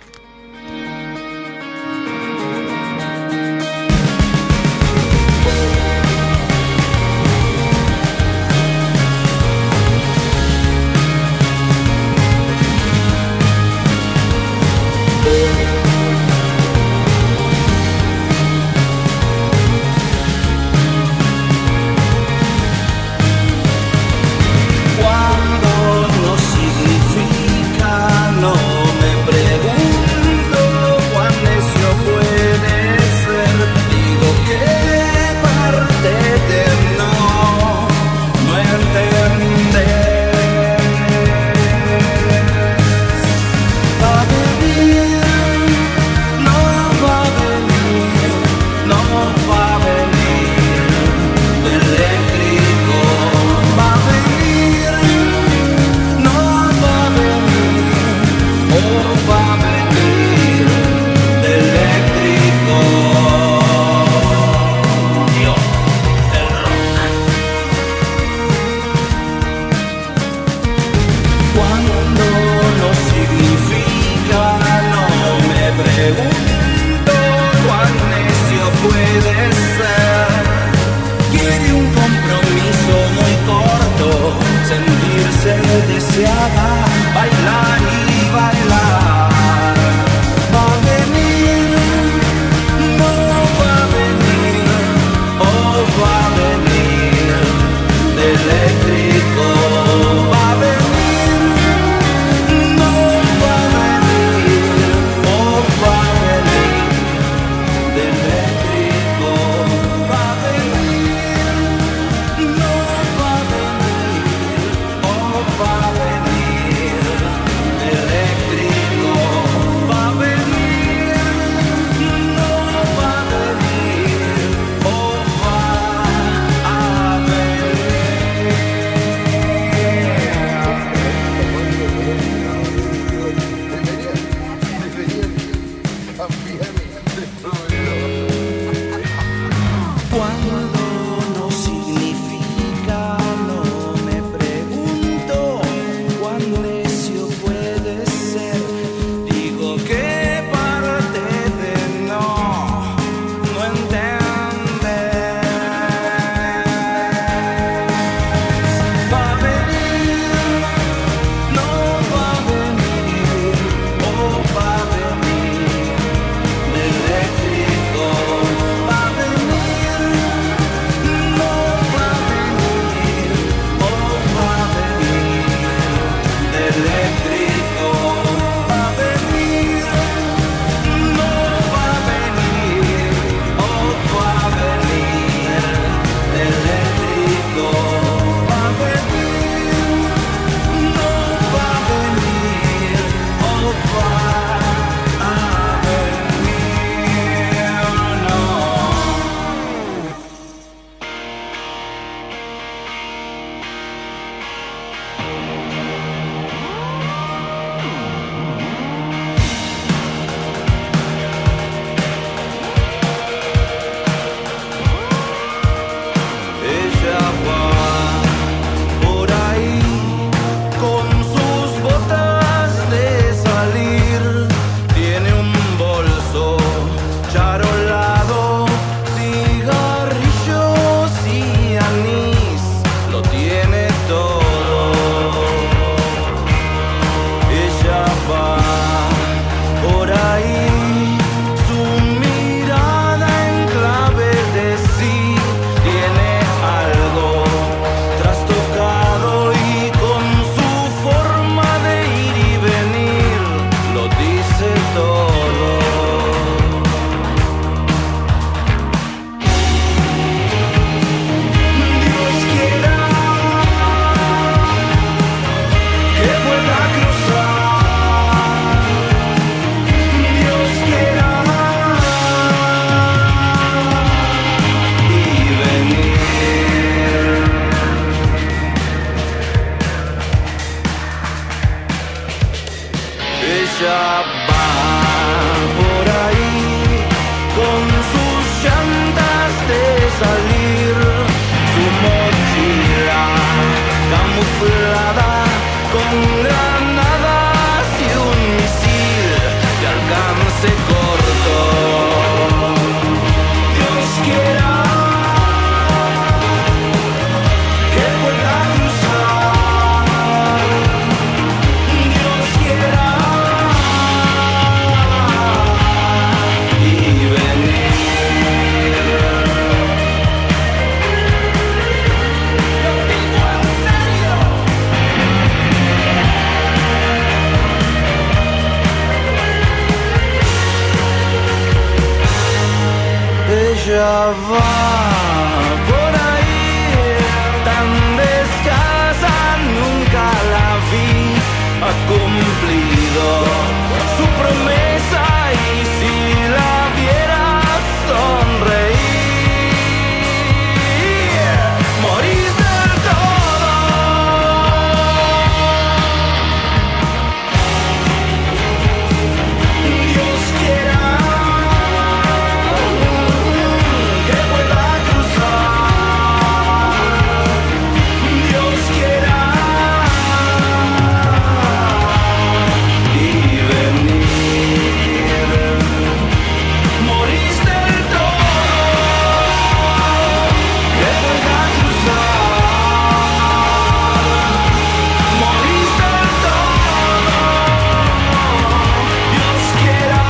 ella va por ahí con sus llantas de salir, su mochila camuflada con granadas y un misil de alcance corto. Dios quiera que pueda cruzar, Dios quiera y venir. Lo digo en serio. Ella va por ahí tan descalza, nunca la vi, ha cumplido su promesa y si la viera sonreír, morís del todo. Dios quiera que pueda cruzar, Dios quiera y venir, morís del todo, que pueda cruzar, morís del todo, Dios quiera.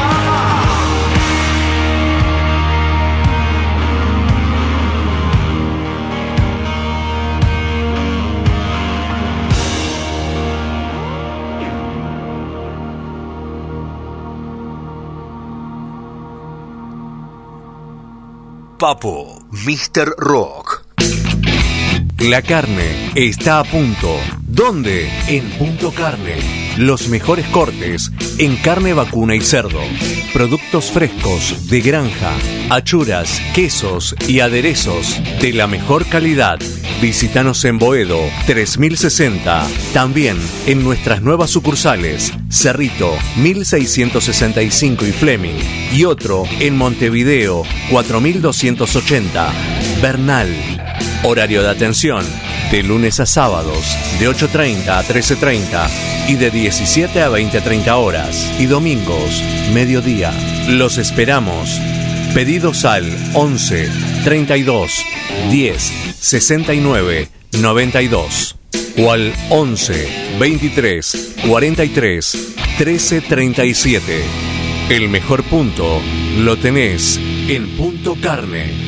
Papo, míster Rock. La carne está a punto. ¿Dónde? En Punto Carne. Los mejores cortes en carne vacuna y cerdo. Productos frescos de granja, achuras, quesos y aderezos de la mejor calidad. Visítanos en Boedo tres mil sesenta. También en nuestras nuevas sucursales Cerrito mil seiscientos sesenta y cinco y Fleming. Y otro en Montevideo cuatro mil doscientos ochenta. Bernal. Horario de atención de lunes a sábados de ocho treinta a trece treinta y de diecisiete a veinte treinta horas y domingos mediodía. Los esperamos. Pedidos al once treinta y dos diez sesenta y nueve noventa y dos o al once veintitrés cuarenta y tres trece treinta y siete. El mejor punto lo tenés en Punto Carne.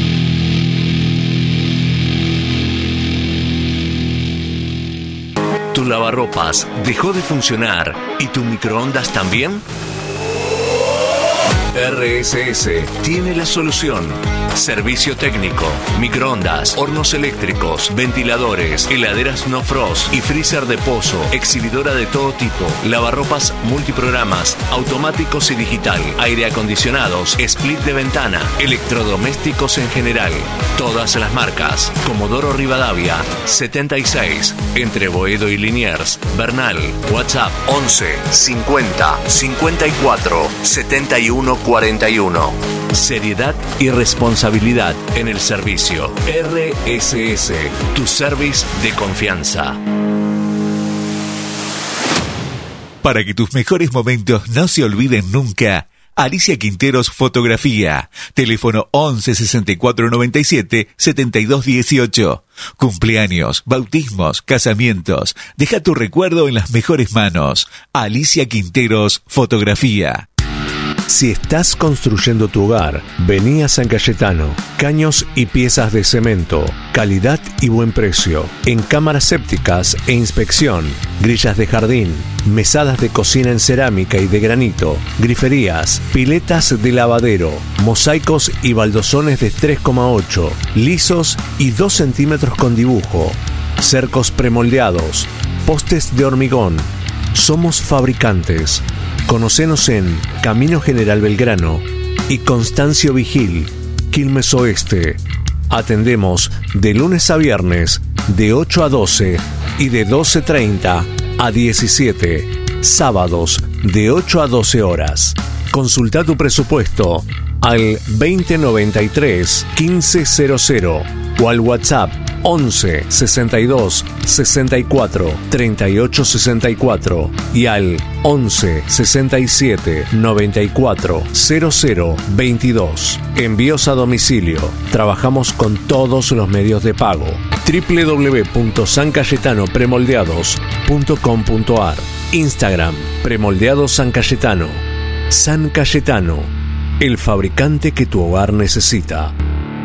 ¿Tu lavarropas dejó de funcionar y tu microondas también? R S S tiene la solución. Servicio técnico, microondas, hornos eléctricos, ventiladores, heladeras no frost y freezer de pozo, exhibidora de todo tipo, lavarropas multiprogramas, automáticos y digital, aire acondicionados, split de ventana, electrodomésticos en general. Todas las marcas. Comodoro Rivadavia, setenta y seis, entre Boedo y Liniers, Bernal. WhatsApp once cincuenta cincuenta y cuatro setenta y uno cuarenta y uno. Seriedad y responsabilidad en el servicio. R S S, tu service de confianza. Para que tus mejores momentos no se olviden nunca, Alicia Quinteros Fotografía. Teléfono once sesenta y cuatro noventa y siete setenta y dos dieciocho. Cumpleaños, bautismos, casamientos. Deja tu recuerdo en las mejores manos. Alicia Quinteros Fotografía. Si estás construyendo tu hogar, vení a San Cayetano. Caños y piezas de cemento, calidad y buen precio. En cámaras sépticas e inspección, grillas de jardín, mesadas de cocina en cerámica y de granito, griferías, piletas de lavadero, mosaicos y baldosones de tres coma ocho, lisos y dos centímetros con dibujo, cercos premoldeados, postes de hormigón. Somos fabricantes. Conocenos en Camino General Belgrano y Constancio Vigil, Quilmes Oeste. Atendemos de lunes a viernes de ocho a doce y de doce treinta a diecisiete. Sábados de ocho a doce horas. Consulta tu presupuesto al veinte noventa y tres quince cero cero o al WhatsApp once sesenta y dos sesenta y cuatro treinta y ocho sesenta y cuatro y al once sesenta y siete noventa y cuatro cero cero veintidós. Envíos a domicilio. Trabajamos con todos los medios de pago. doble u doble u doble u punto san cayetano premoldeados punto com punto a r. Instagram Premoldeados San Cayetano. San Cayetano, el fabricante que tu hogar necesita.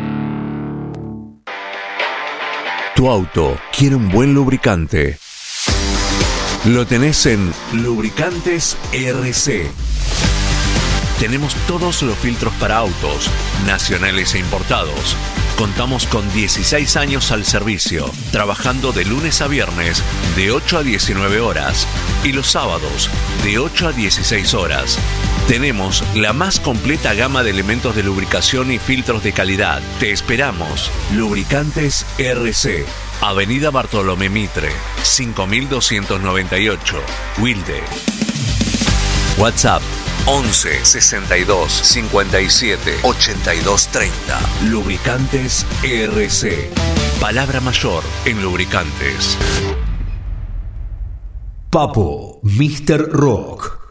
Tu auto quiere un buen lubricante. Lo tenés en Lubricantes R C. Tenemos todos los filtros para autos, nacionales e importados. Contamos con dieciséis años al servicio, trabajando de lunes a viernes de ocho a diecinueve horas y los sábados de ocho a dieciséis horas. Tenemos la más completa gama de elementos de lubricación y filtros de calidad. Te esperamos. Lubricantes R C. Avenida Bartolomé Mitre, cinco mil doscientos noventa y ocho, Wilde. WhatsApp once sesenta y dos cincuenta y siete ochenta y dos treinta. Lubricantes R C. Palabra mayor en lubricantes. Papo, míster Rock.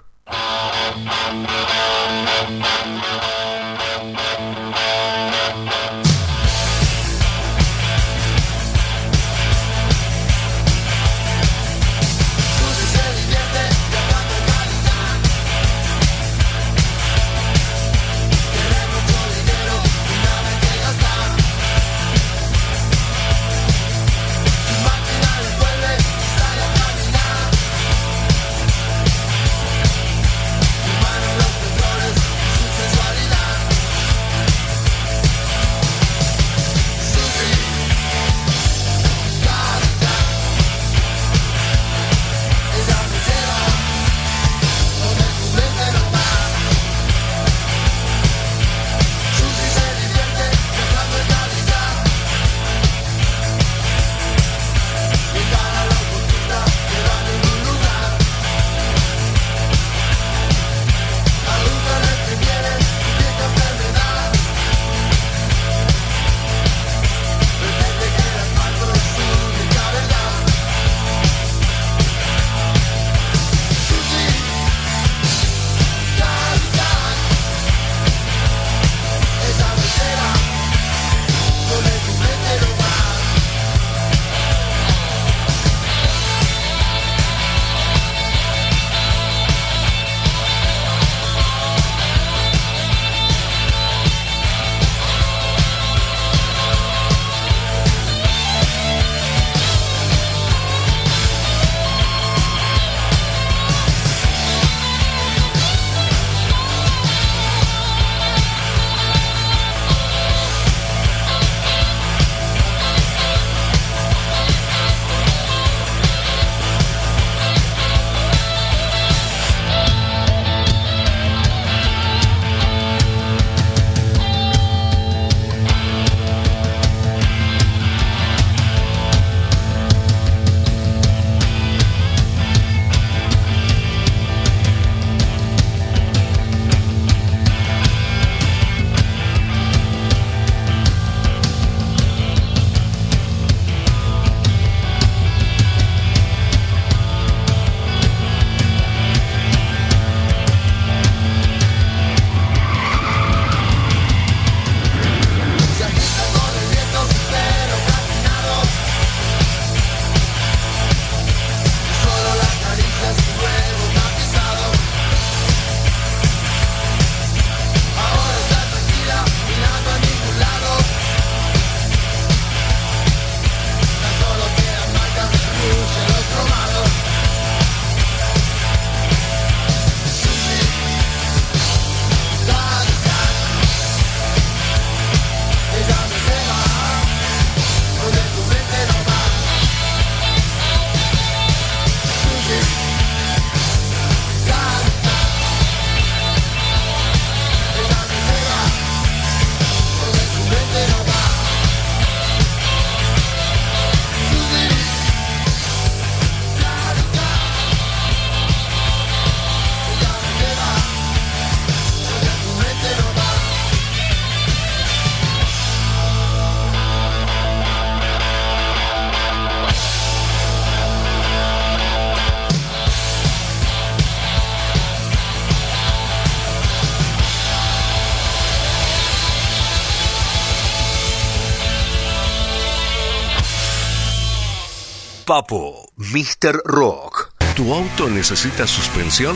Papo, míster Rock. ¿Tu auto necesita suspensión?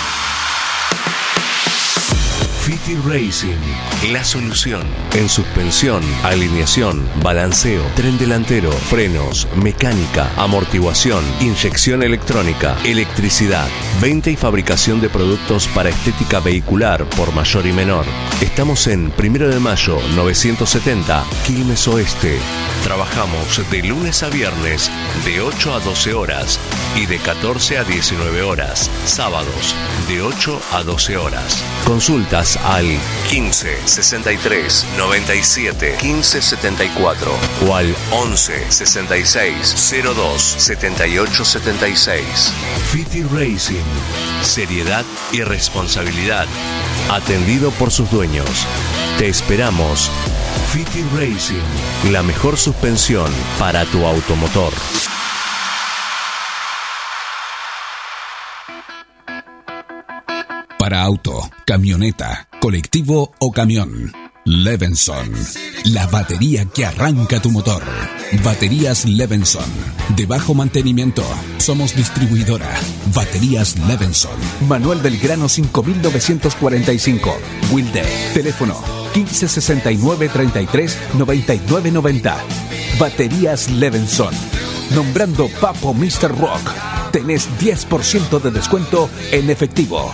Fiti Racing, la solución en suspensión, alineación, balanceo, tren delantero, frenos, mecánica, amortiguación, inyección electrónica, electricidad, venta y fabricación de productos para estética vehicular por mayor y menor. Estamos en Primero de Mayo novecientos setenta, Quilmes Oeste. Trabajamos de lunes a viernes de ocho a doce horas y de catorce a diecinueve horas. Sábados de ocho a doce horas. Consultas al quince sesenta y tres noventa y siete quince setenta y cuatro o al once sesenta y seis cero dos setenta y ocho setenta y seis. Fiti Racing, seriedad y responsabilidad, atendido por sus dueños. Te esperamos. Fiti Racing, la mejor suspensión para tu automotor. Para auto, camioneta, colectivo o camión. Levenson, la batería que arranca tu motor. Baterías Levenson, de bajo mantenimiento. Somos distribuidora. Baterías Levenson. Manuel Belgrano cinco mil novecientos cuarenta y cinco. Wilde. Teléfono quince sesenta y nueve treinta y tres noventa y nueve noventa. Baterías Levenson. Nombrando Papo míster Rock, tenés diez por ciento de descuento en efectivo.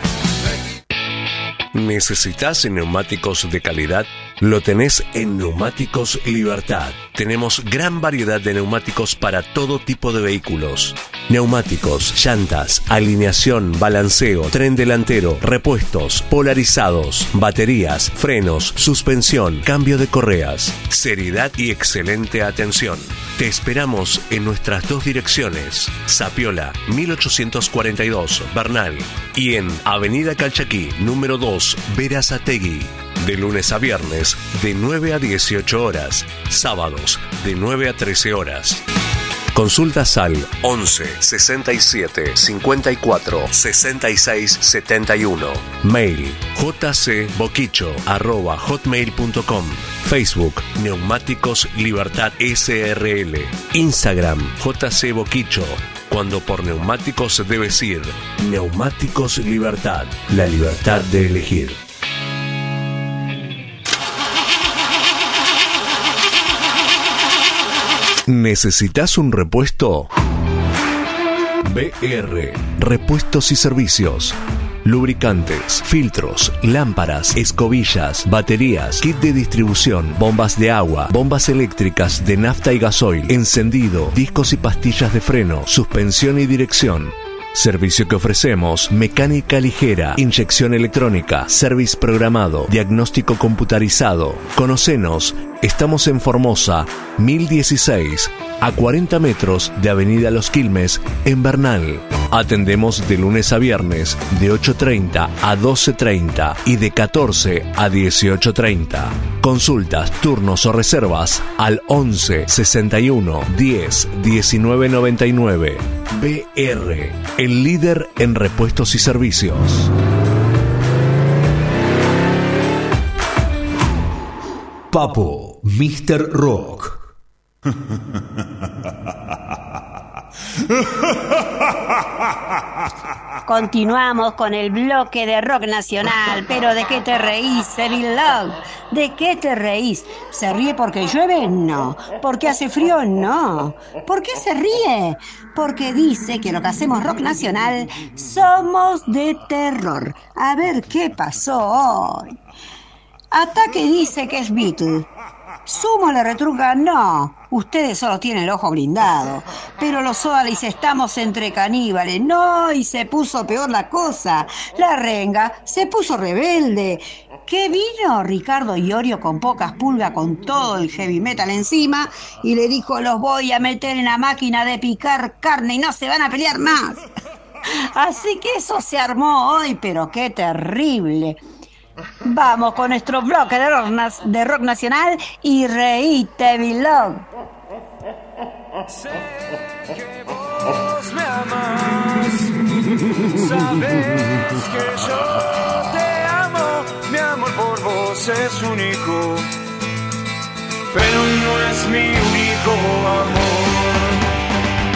¿Necesitas neumáticos de calidad? Lo tenés en Neumáticos Libertad. Tenemos gran variedad de neumáticos para todo tipo de vehículos. Neumáticos, llantas, alineación, balanceo, tren delantero, repuestos, polarizados, baterías, frenos, suspensión, cambio de correas. Seriedad y excelente atención. Te esperamos en nuestras dos direcciones. Sapiola, mil ochocientos cuarenta y dos, Bernal. Y en Avenida Calchaquí, número dos, Berazategui. De lunes a viernes, de nueve a dieciocho horas. Sábados, de nueve a trece horas. Consultas al once sesenta y siete cincuenta y cuatro sesenta y seis setenta y uno. Mail jcboquicho arroba hotmail punto com. Facebook Neumáticos Libertad S R L. Instagram jcboquicho. Cuando por neumáticos debes ir, Neumáticos Libertad. La libertad de elegir. ¿Necesitas un repuesto? B R, repuestos y servicios. Lubricantes, filtros, lámparas, escobillas, baterías, kit de distribución, bombas de agua, bombas eléctricas de nafta y gasoil, encendido, discos y pastillas de freno, suspensión y dirección. Servicio que ofrecemos: mecánica ligera, inyección electrónica, service programado, diagnóstico computarizado. Conocenos, estamos en Formosa, mil dieciséis, a cuarenta metros de Avenida Los Quilmes, en Bernal. Atendemos de lunes a viernes, de ocho treinta a doce treinta y de catorce a dieciocho treinta. Consultas, turnos o reservas al once sesenta y uno diez diecinueve noventa y nueve. B R, el líder en repuestos y servicios. Papo, míster Rock. Continuamos con el bloque de rock nacional. Pero ¿de qué te reís, Seville Love? ¿De qué te reís? ¿Se ríe porque llueve? No. ¿Porque hace frío? No. ¿Por qué se ríe? Porque dice que lo que hacemos rock nacional somos de terror. A ver qué pasó hoy. Ataque dice que es Beatle. Sumo le retruca: no, ustedes solo tienen el ojo blindado. Pero los Oasis estamos entre caníbales. No, y se puso peor la cosa. La renga se puso rebelde. ¿Qué vino? Ricardo Iorio con pocas pulgas, con todo el heavy metal encima, y le dijo: los voy a meter en la máquina de picar carne y no se van a pelear más. Así que eso se armó hoy, pero qué terrible. Vamos con nuestro bloque de rock, de rock nacional y reíte, Vilog. Sé que vos me amás, sabes que yo te amo, mi amor por vos es único, pero no es mi único amor.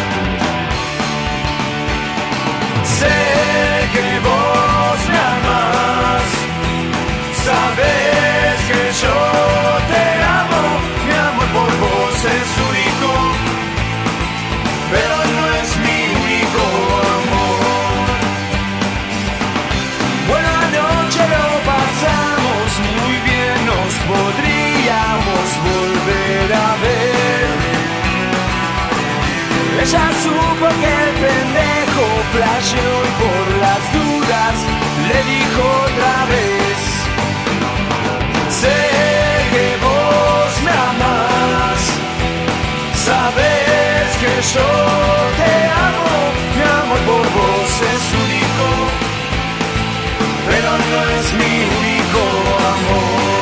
yo te amo, mi amor por vos es único, pero no es mi único amor.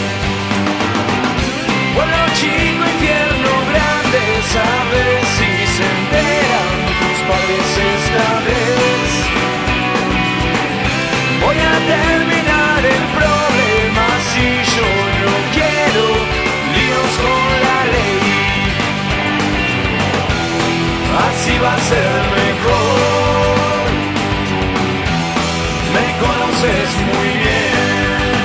Pueblo chico, infierno grande, sabes si se enteran tus padres esta vez. Voy a terminar el problema si yo no quiero líos con la ley. Así va a ser mejor. Me conoces muy bien.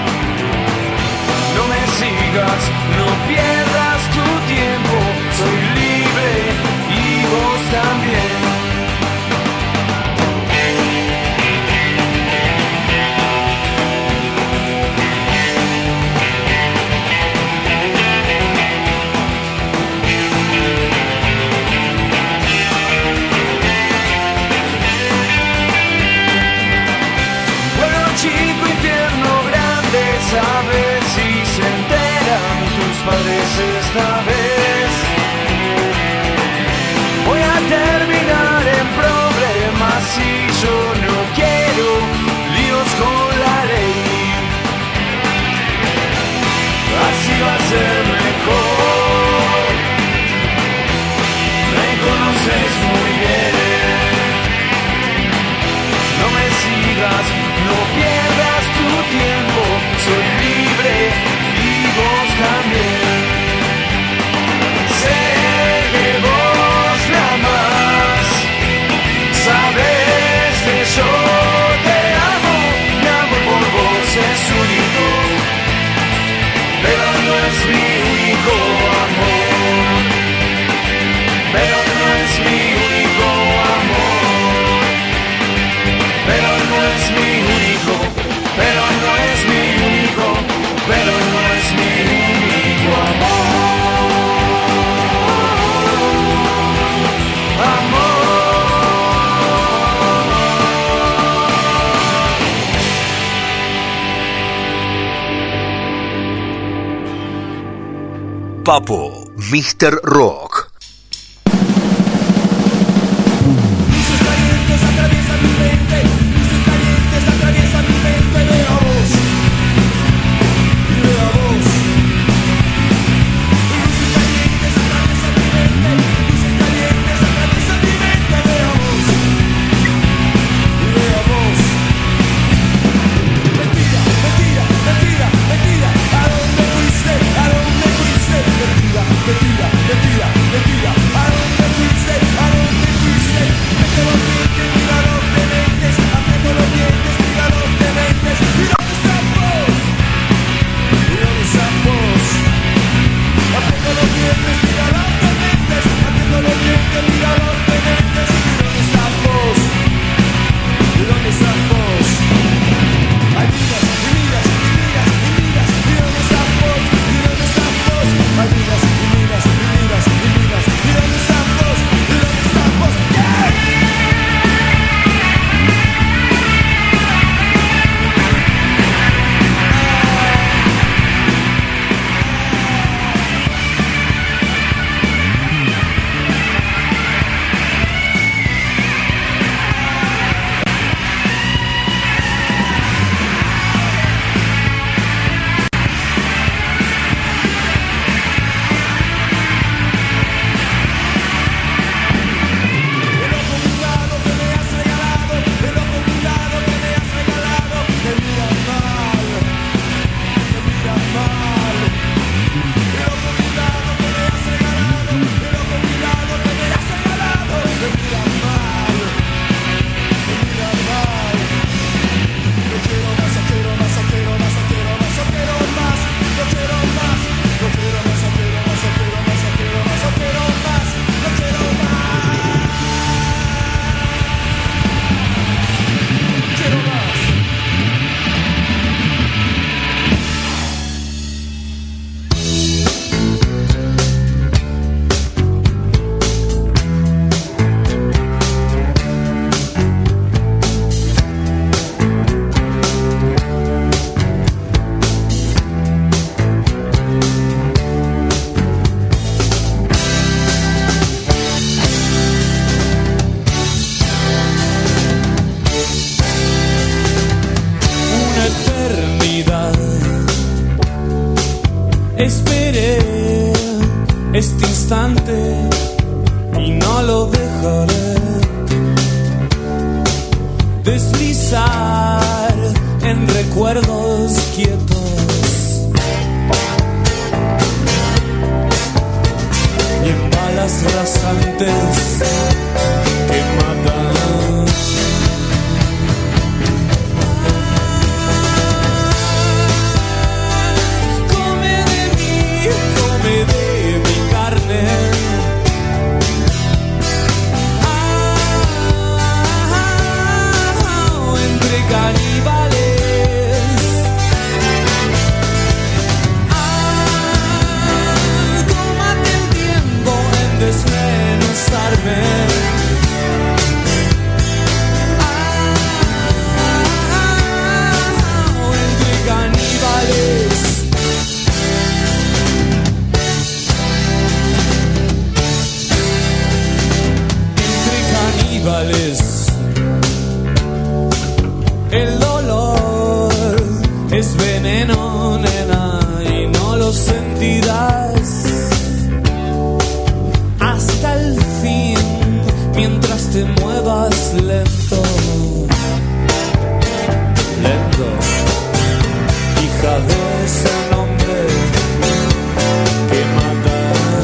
No me sigas, no pierdas tu tiempo. Soy libre y vos también. Sabes si se enteran tus padres esta vez. Voy a terminar en problemas si yo no quiero líos con la ley. Así va a ser mejor. Me conoces muy bien. No me sigas, no pierdas tu tiempo. Soy libre y vos también. Sé que vos me amás. Sabes que yo te amo. Mi amor por vos es único, pero no es mi único amor. Pero no es mi único amor. Pero no es mi único. Pero no es mi único, pero no es mi único amor. Papo, mister Rock. Mentira, mentira, Esperé este instante y no lo dejaré deslizar en recuerdos quietos y en balas rasantes que matan. Come de mí, come de mi carne. Caníbales, ah, tómate el tiempo en desmenuzarme, ah, entre caníbales, entre caníbales. El dolor es veneno, nena, y no lo sentirás hasta el fin, mientras te muevas lento, lento, hija de ese nombre que mata.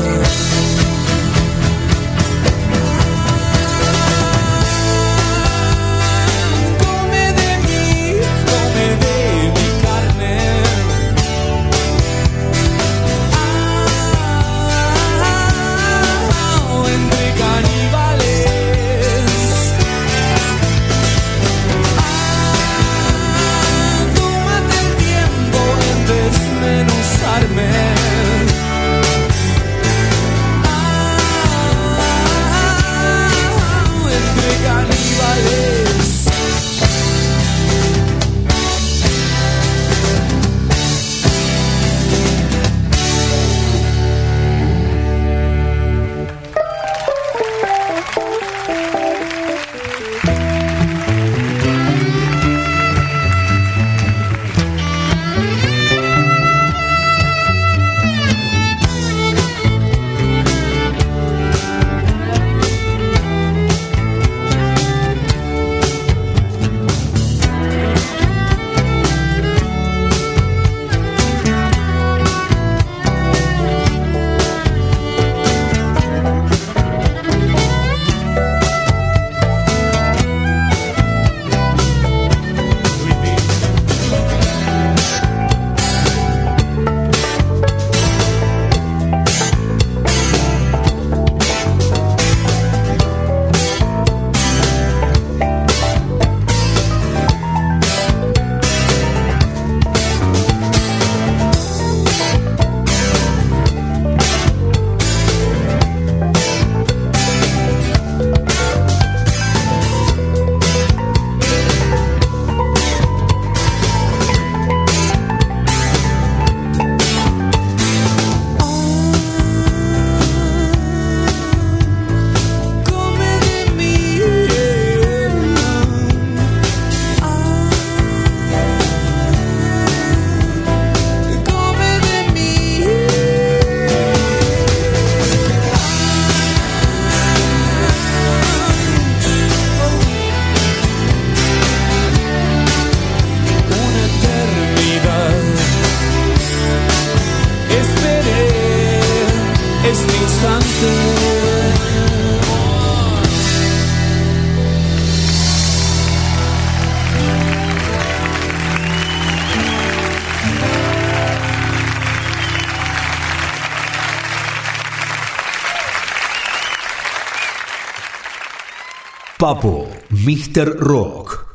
Papo, míster Rock.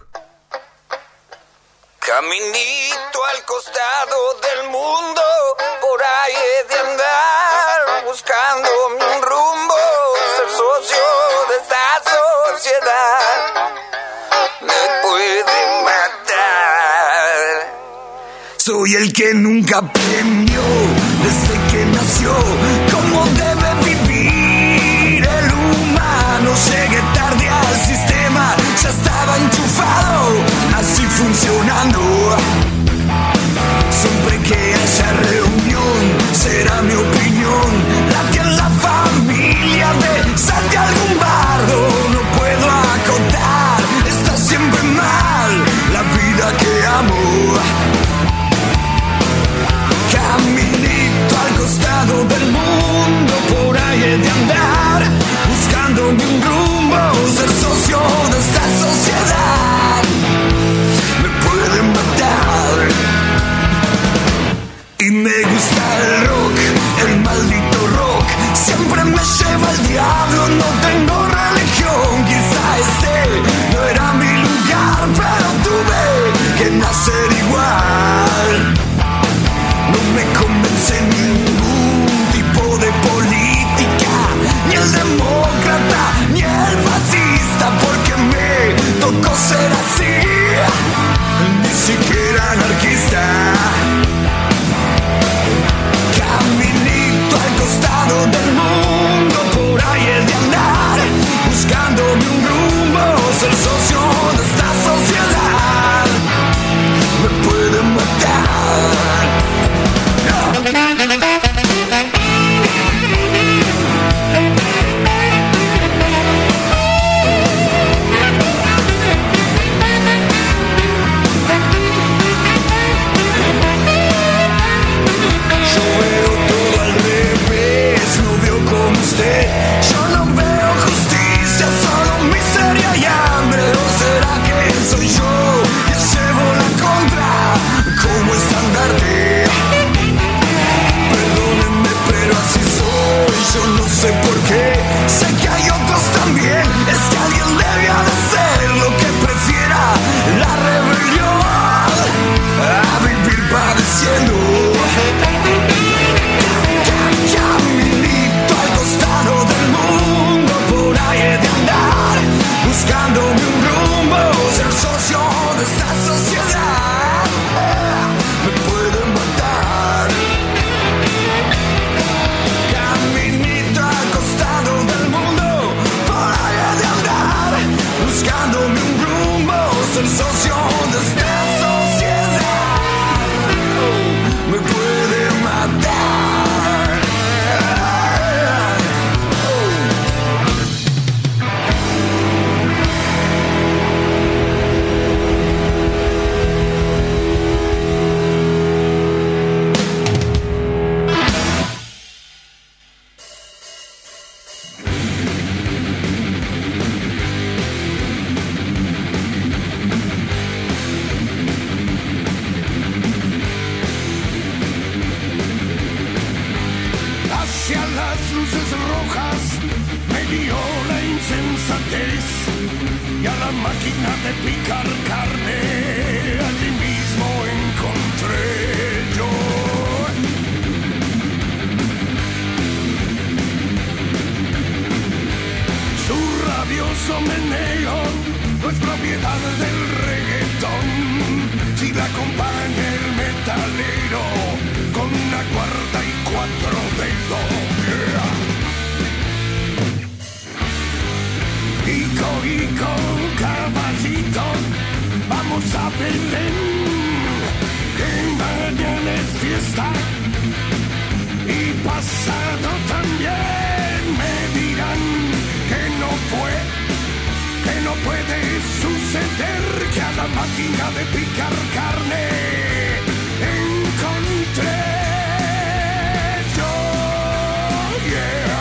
Caminito al costado del mundo, por ahí he de andar buscando un rumbo, ser socio de esta sociedad me puede matar. Soy el que nunca aprendió desde que nació cómo debe vivir el humano. Llegué tarde al sistema, ya estaba enchufado, así funcionando. Siempre que haya reunión, mi un rumbo, ser socio de esta sociedad. Me pueden matar. Y me gusta el rock, el maldito rock. Siempre me lleva el diablo, no tengo religión. Quizá este no era mi lugar, pero tuve que nacer igual. No me convence ningún tipo de política, ni el demócrata, ni el fascista, porque me tocó ser así, ni siquiera anarquista. Caminito al costado del mundo, por ahí he de andar, buscándome un rumbo, ser socio de esta sociedad. Me pueden matar. Yo no veo justicia, solo miseria y hambre. ¿O será que soy yo que llevo la contra como estandarte? Perdónenme, pero así soy. Yo no sé por qué, sé que hay otros también. Es que alguien debe de ser lo que prefiera la rebelión a vivir padeciendo. Buscándome un rumbo, ser socio de esta sociedad. Me pueden matar. Caminito al costado del mundo, por ahí he de andar. Buscándome un rumbo, ser socio de esta sociedad. Me pueden matar. Y a la máquina de picar carne allí mismo encontré yo. Su rabioso meneo no es propiedad del reggaetón. Si la acompaña el metalero con una cuarta y cuatro dedos. Yeah. Hijo, hijo, caballito, vamos a Belén, que mañana es fiesta y pasado también. Me dirán que no fue, que no puede suceder, que a la máquina de picar carne encontré yo, yeah.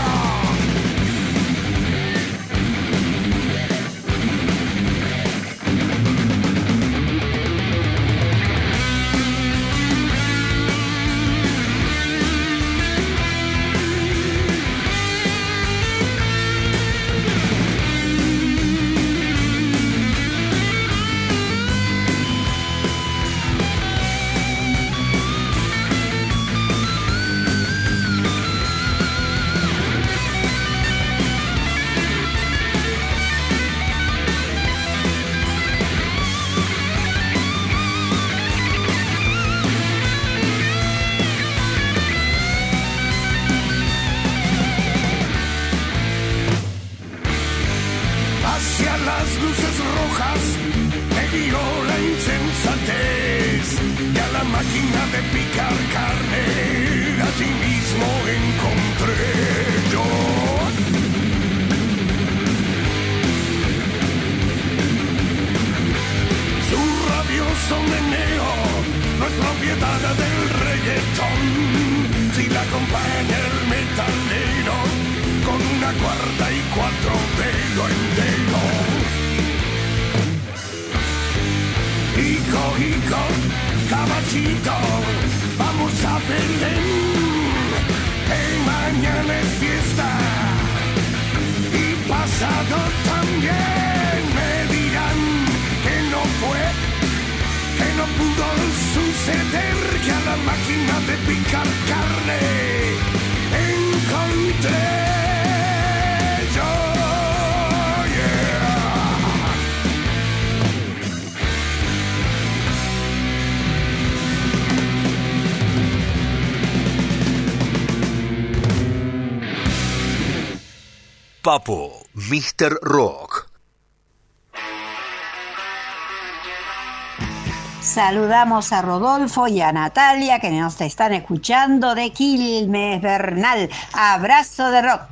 Máquina de picar carne, allí mismo encontré yo. Su rabioso meneo no es propiedad del reggaetón. Si la acompaña el metalero con con una cuarta y cuatro dedo en dedo. Hijo, hijo, caballito, vamos a Belén, que mañana es fiesta y pasado también. Me dirán que no fue, que no pudo suceder, que a la máquina de picar carne encontré yo, yeah. Papo, mister Rock. Saludamos a Rodolfo y a Natalia que nos están escuchando de Quilmes, Bernal. Abrazo de rock.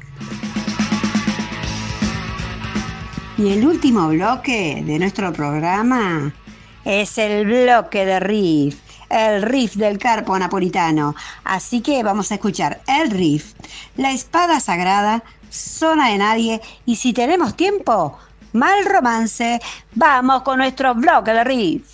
Y el último bloque de nuestro programa es el bloque de riff, el riff del Carpo Napolitano. Así que vamos a escuchar el riff, La Espada Sagrada, Zona de Nadie y, si tenemos tiempo, Mal Romance. Vamos con nuestro bloque de riff.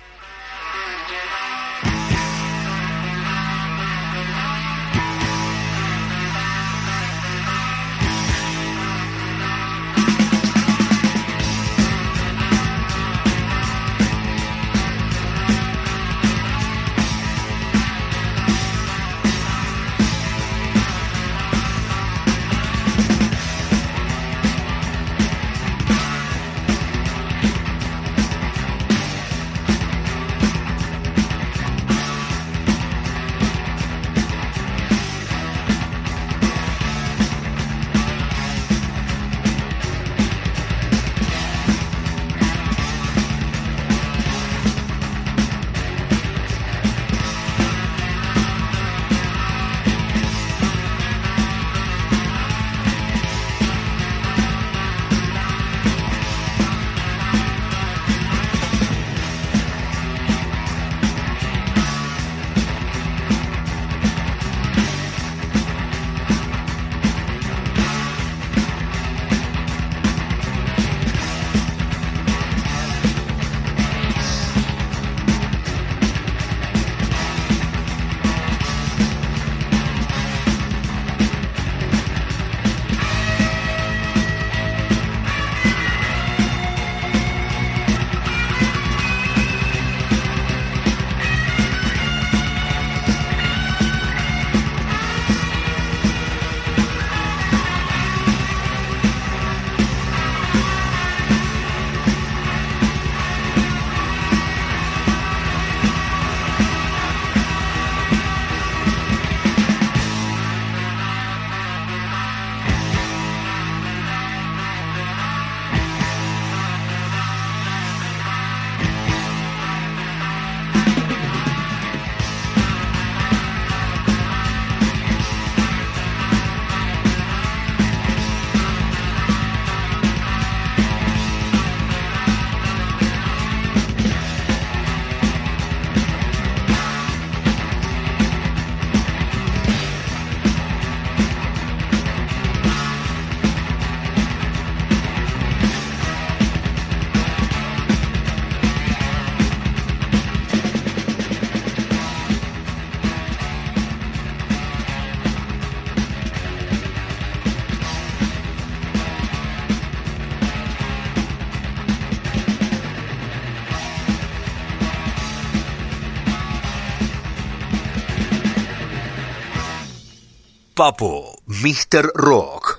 Papo, mister Rock.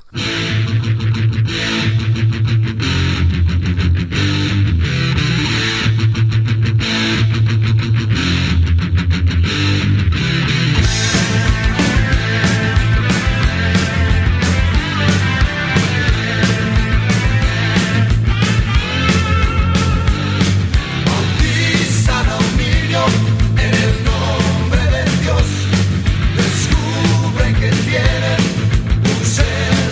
Descubre que tienen un ser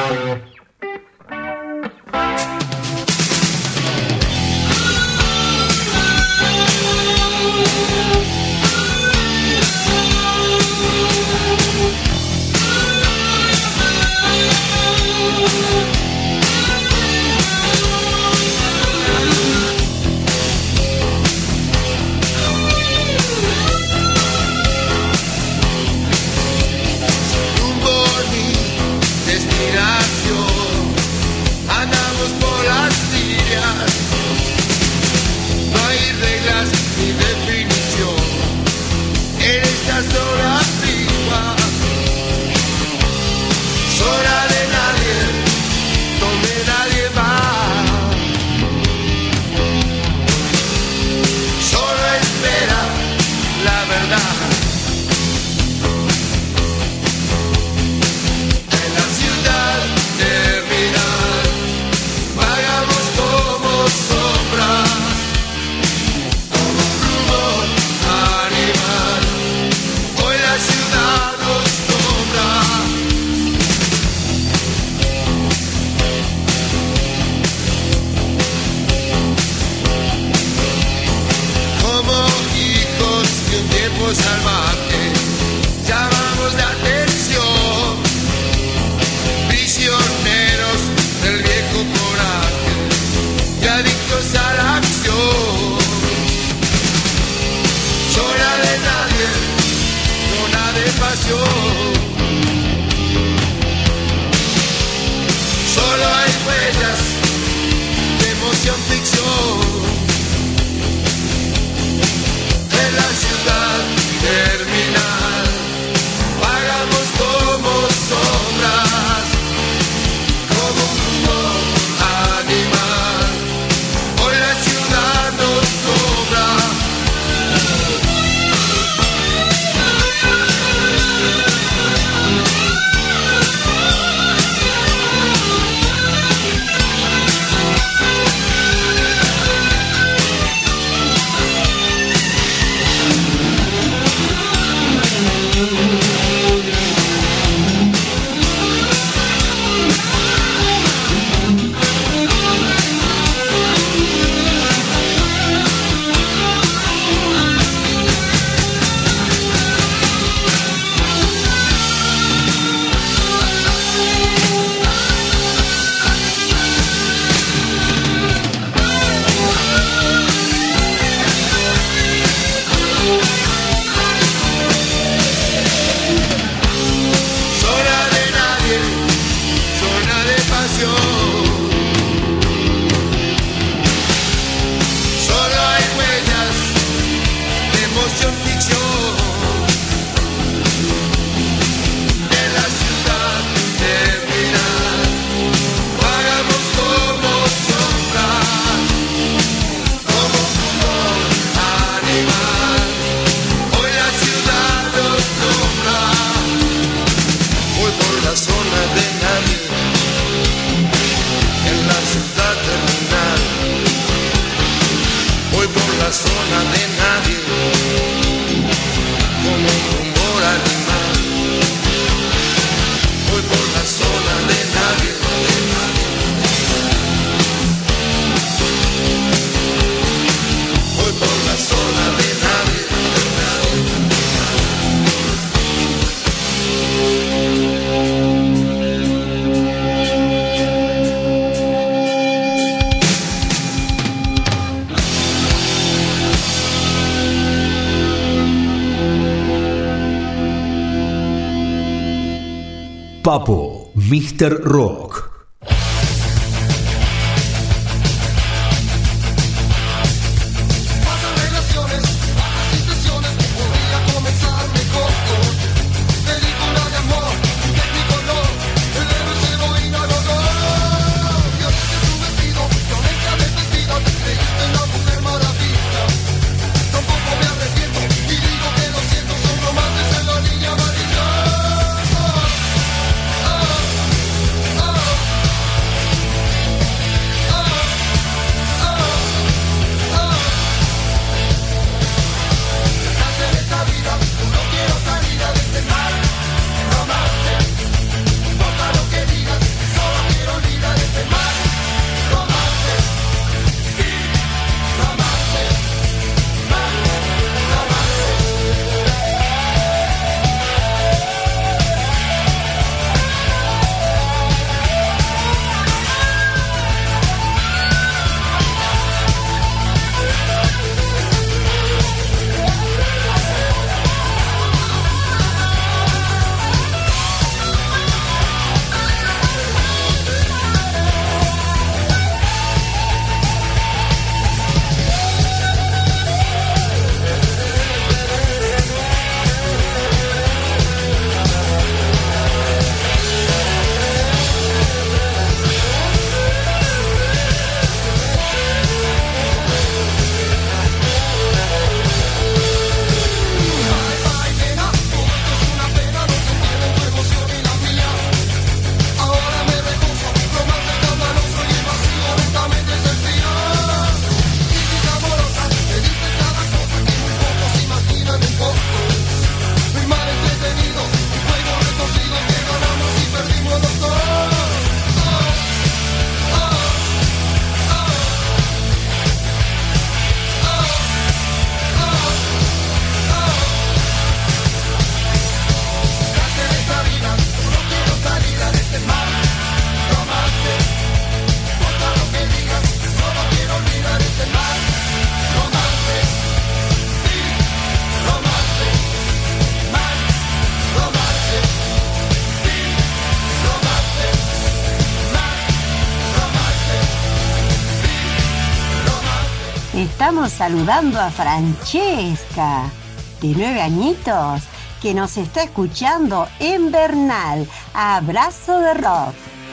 Papo, míster Rock. Oh Estamos saludando a Francesca, de nueve añitos, que nos está escuchando en Bernal. Abrazo de rock.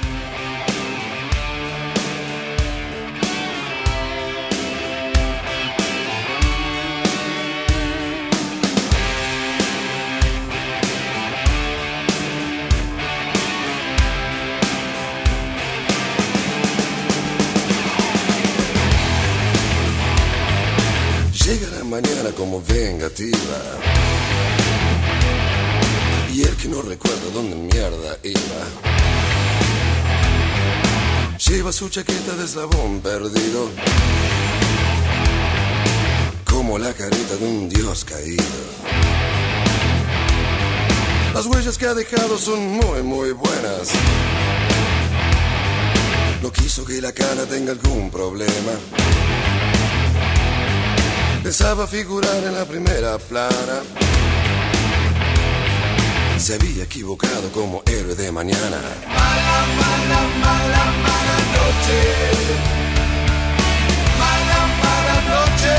Llega la mañana como vengativa, y el que no recuerda dónde mierda iba, lleva su chaqueta de eslabón perdido, como la carita de un dios caído. Las huellas que ha dejado son muy muy buenas. No quiso que la cana tenga algún problema. Pensaba figurar en la primera plana. Se había equivocado como héroe de mañana. Mala, mala, mala, mala noche. Mala, mala noche.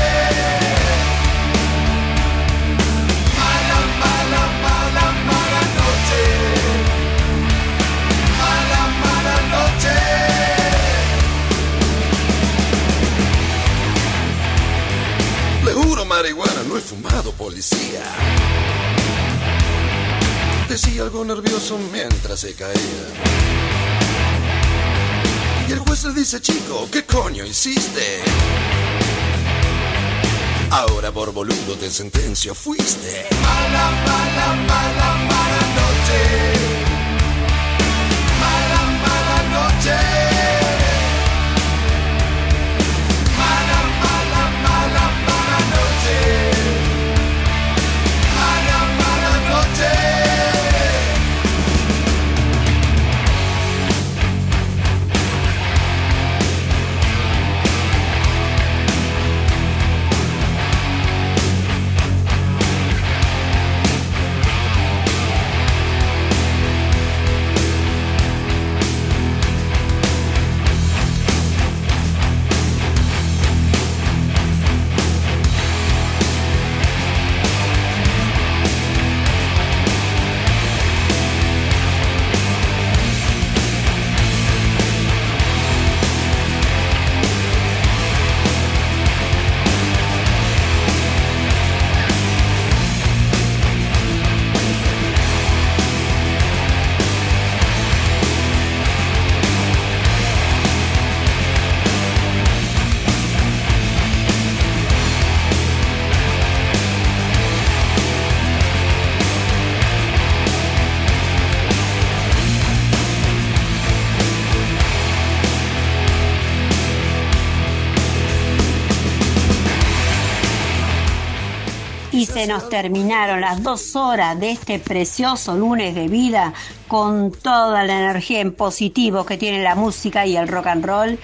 Mala, mala, mala, mala noche. Mala, mala noche. Le juro marihuana, no he fumado, policía. Decía algo nervioso mientras se caía. Y el juez le dice, chico, ¿qué coño hiciste? Ahora por boludo te sentencio fuiste. Mala, mala, mala, mala noche. Mala, mala noche. Mala, mala, mala, mala noche. Mala, mala noche. Y se nos terminaron las dos horas de este precioso lunes de vida con toda la energía en positivo que tiene la música y el rock and roll.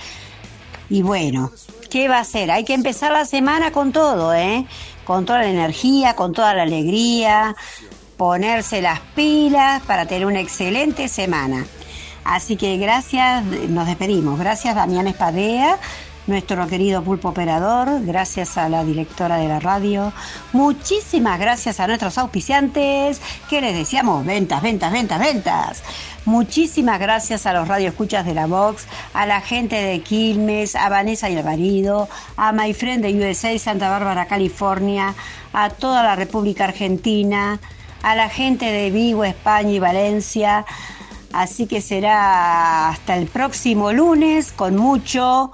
Y bueno, ¿qué va a ser? Hay que empezar la semana con todo, ¿eh? Con toda la energía, con toda la alegría, ponerse las pilas para tener una excelente semana. Así que gracias, nos despedimos. Gracias Damián Espadea, nuestro querido pulpo operador, gracias a la directora de la radio, muchísimas gracias a nuestros auspiciantes, que les deseamos ventas, ventas, ventas, ventas. Muchísimas gracias a los radioescuchas de la Vox, a la gente de Quilmes, a Vanessa y el marido, a My Friend de U S A, Santa Bárbara, California, a toda la República Argentina, a la gente de Vigo, España y Valencia. Así que será hasta el próximo lunes con mucho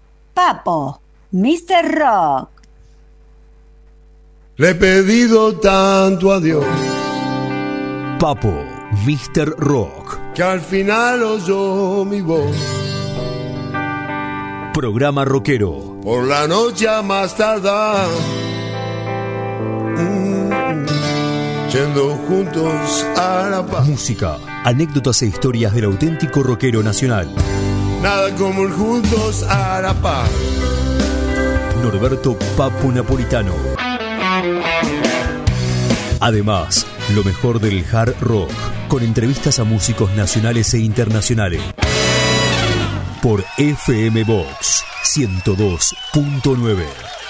Papo, mister Rock. Le he pedido tanto a Dios, Papo, mister Rock, que al final oyó mi voz. Programa rockero. Por la noche a más tardar, mm, yendo juntos a la paz. Música, anécdotas e historias del auténtico rockero nacional. Nada como el juntos a la paz. Norberto Papo Napolitano. Además, lo mejor del hard rock, con entrevistas a músicos nacionales e internacionales. Por F M Vox ciento dos punto nueve.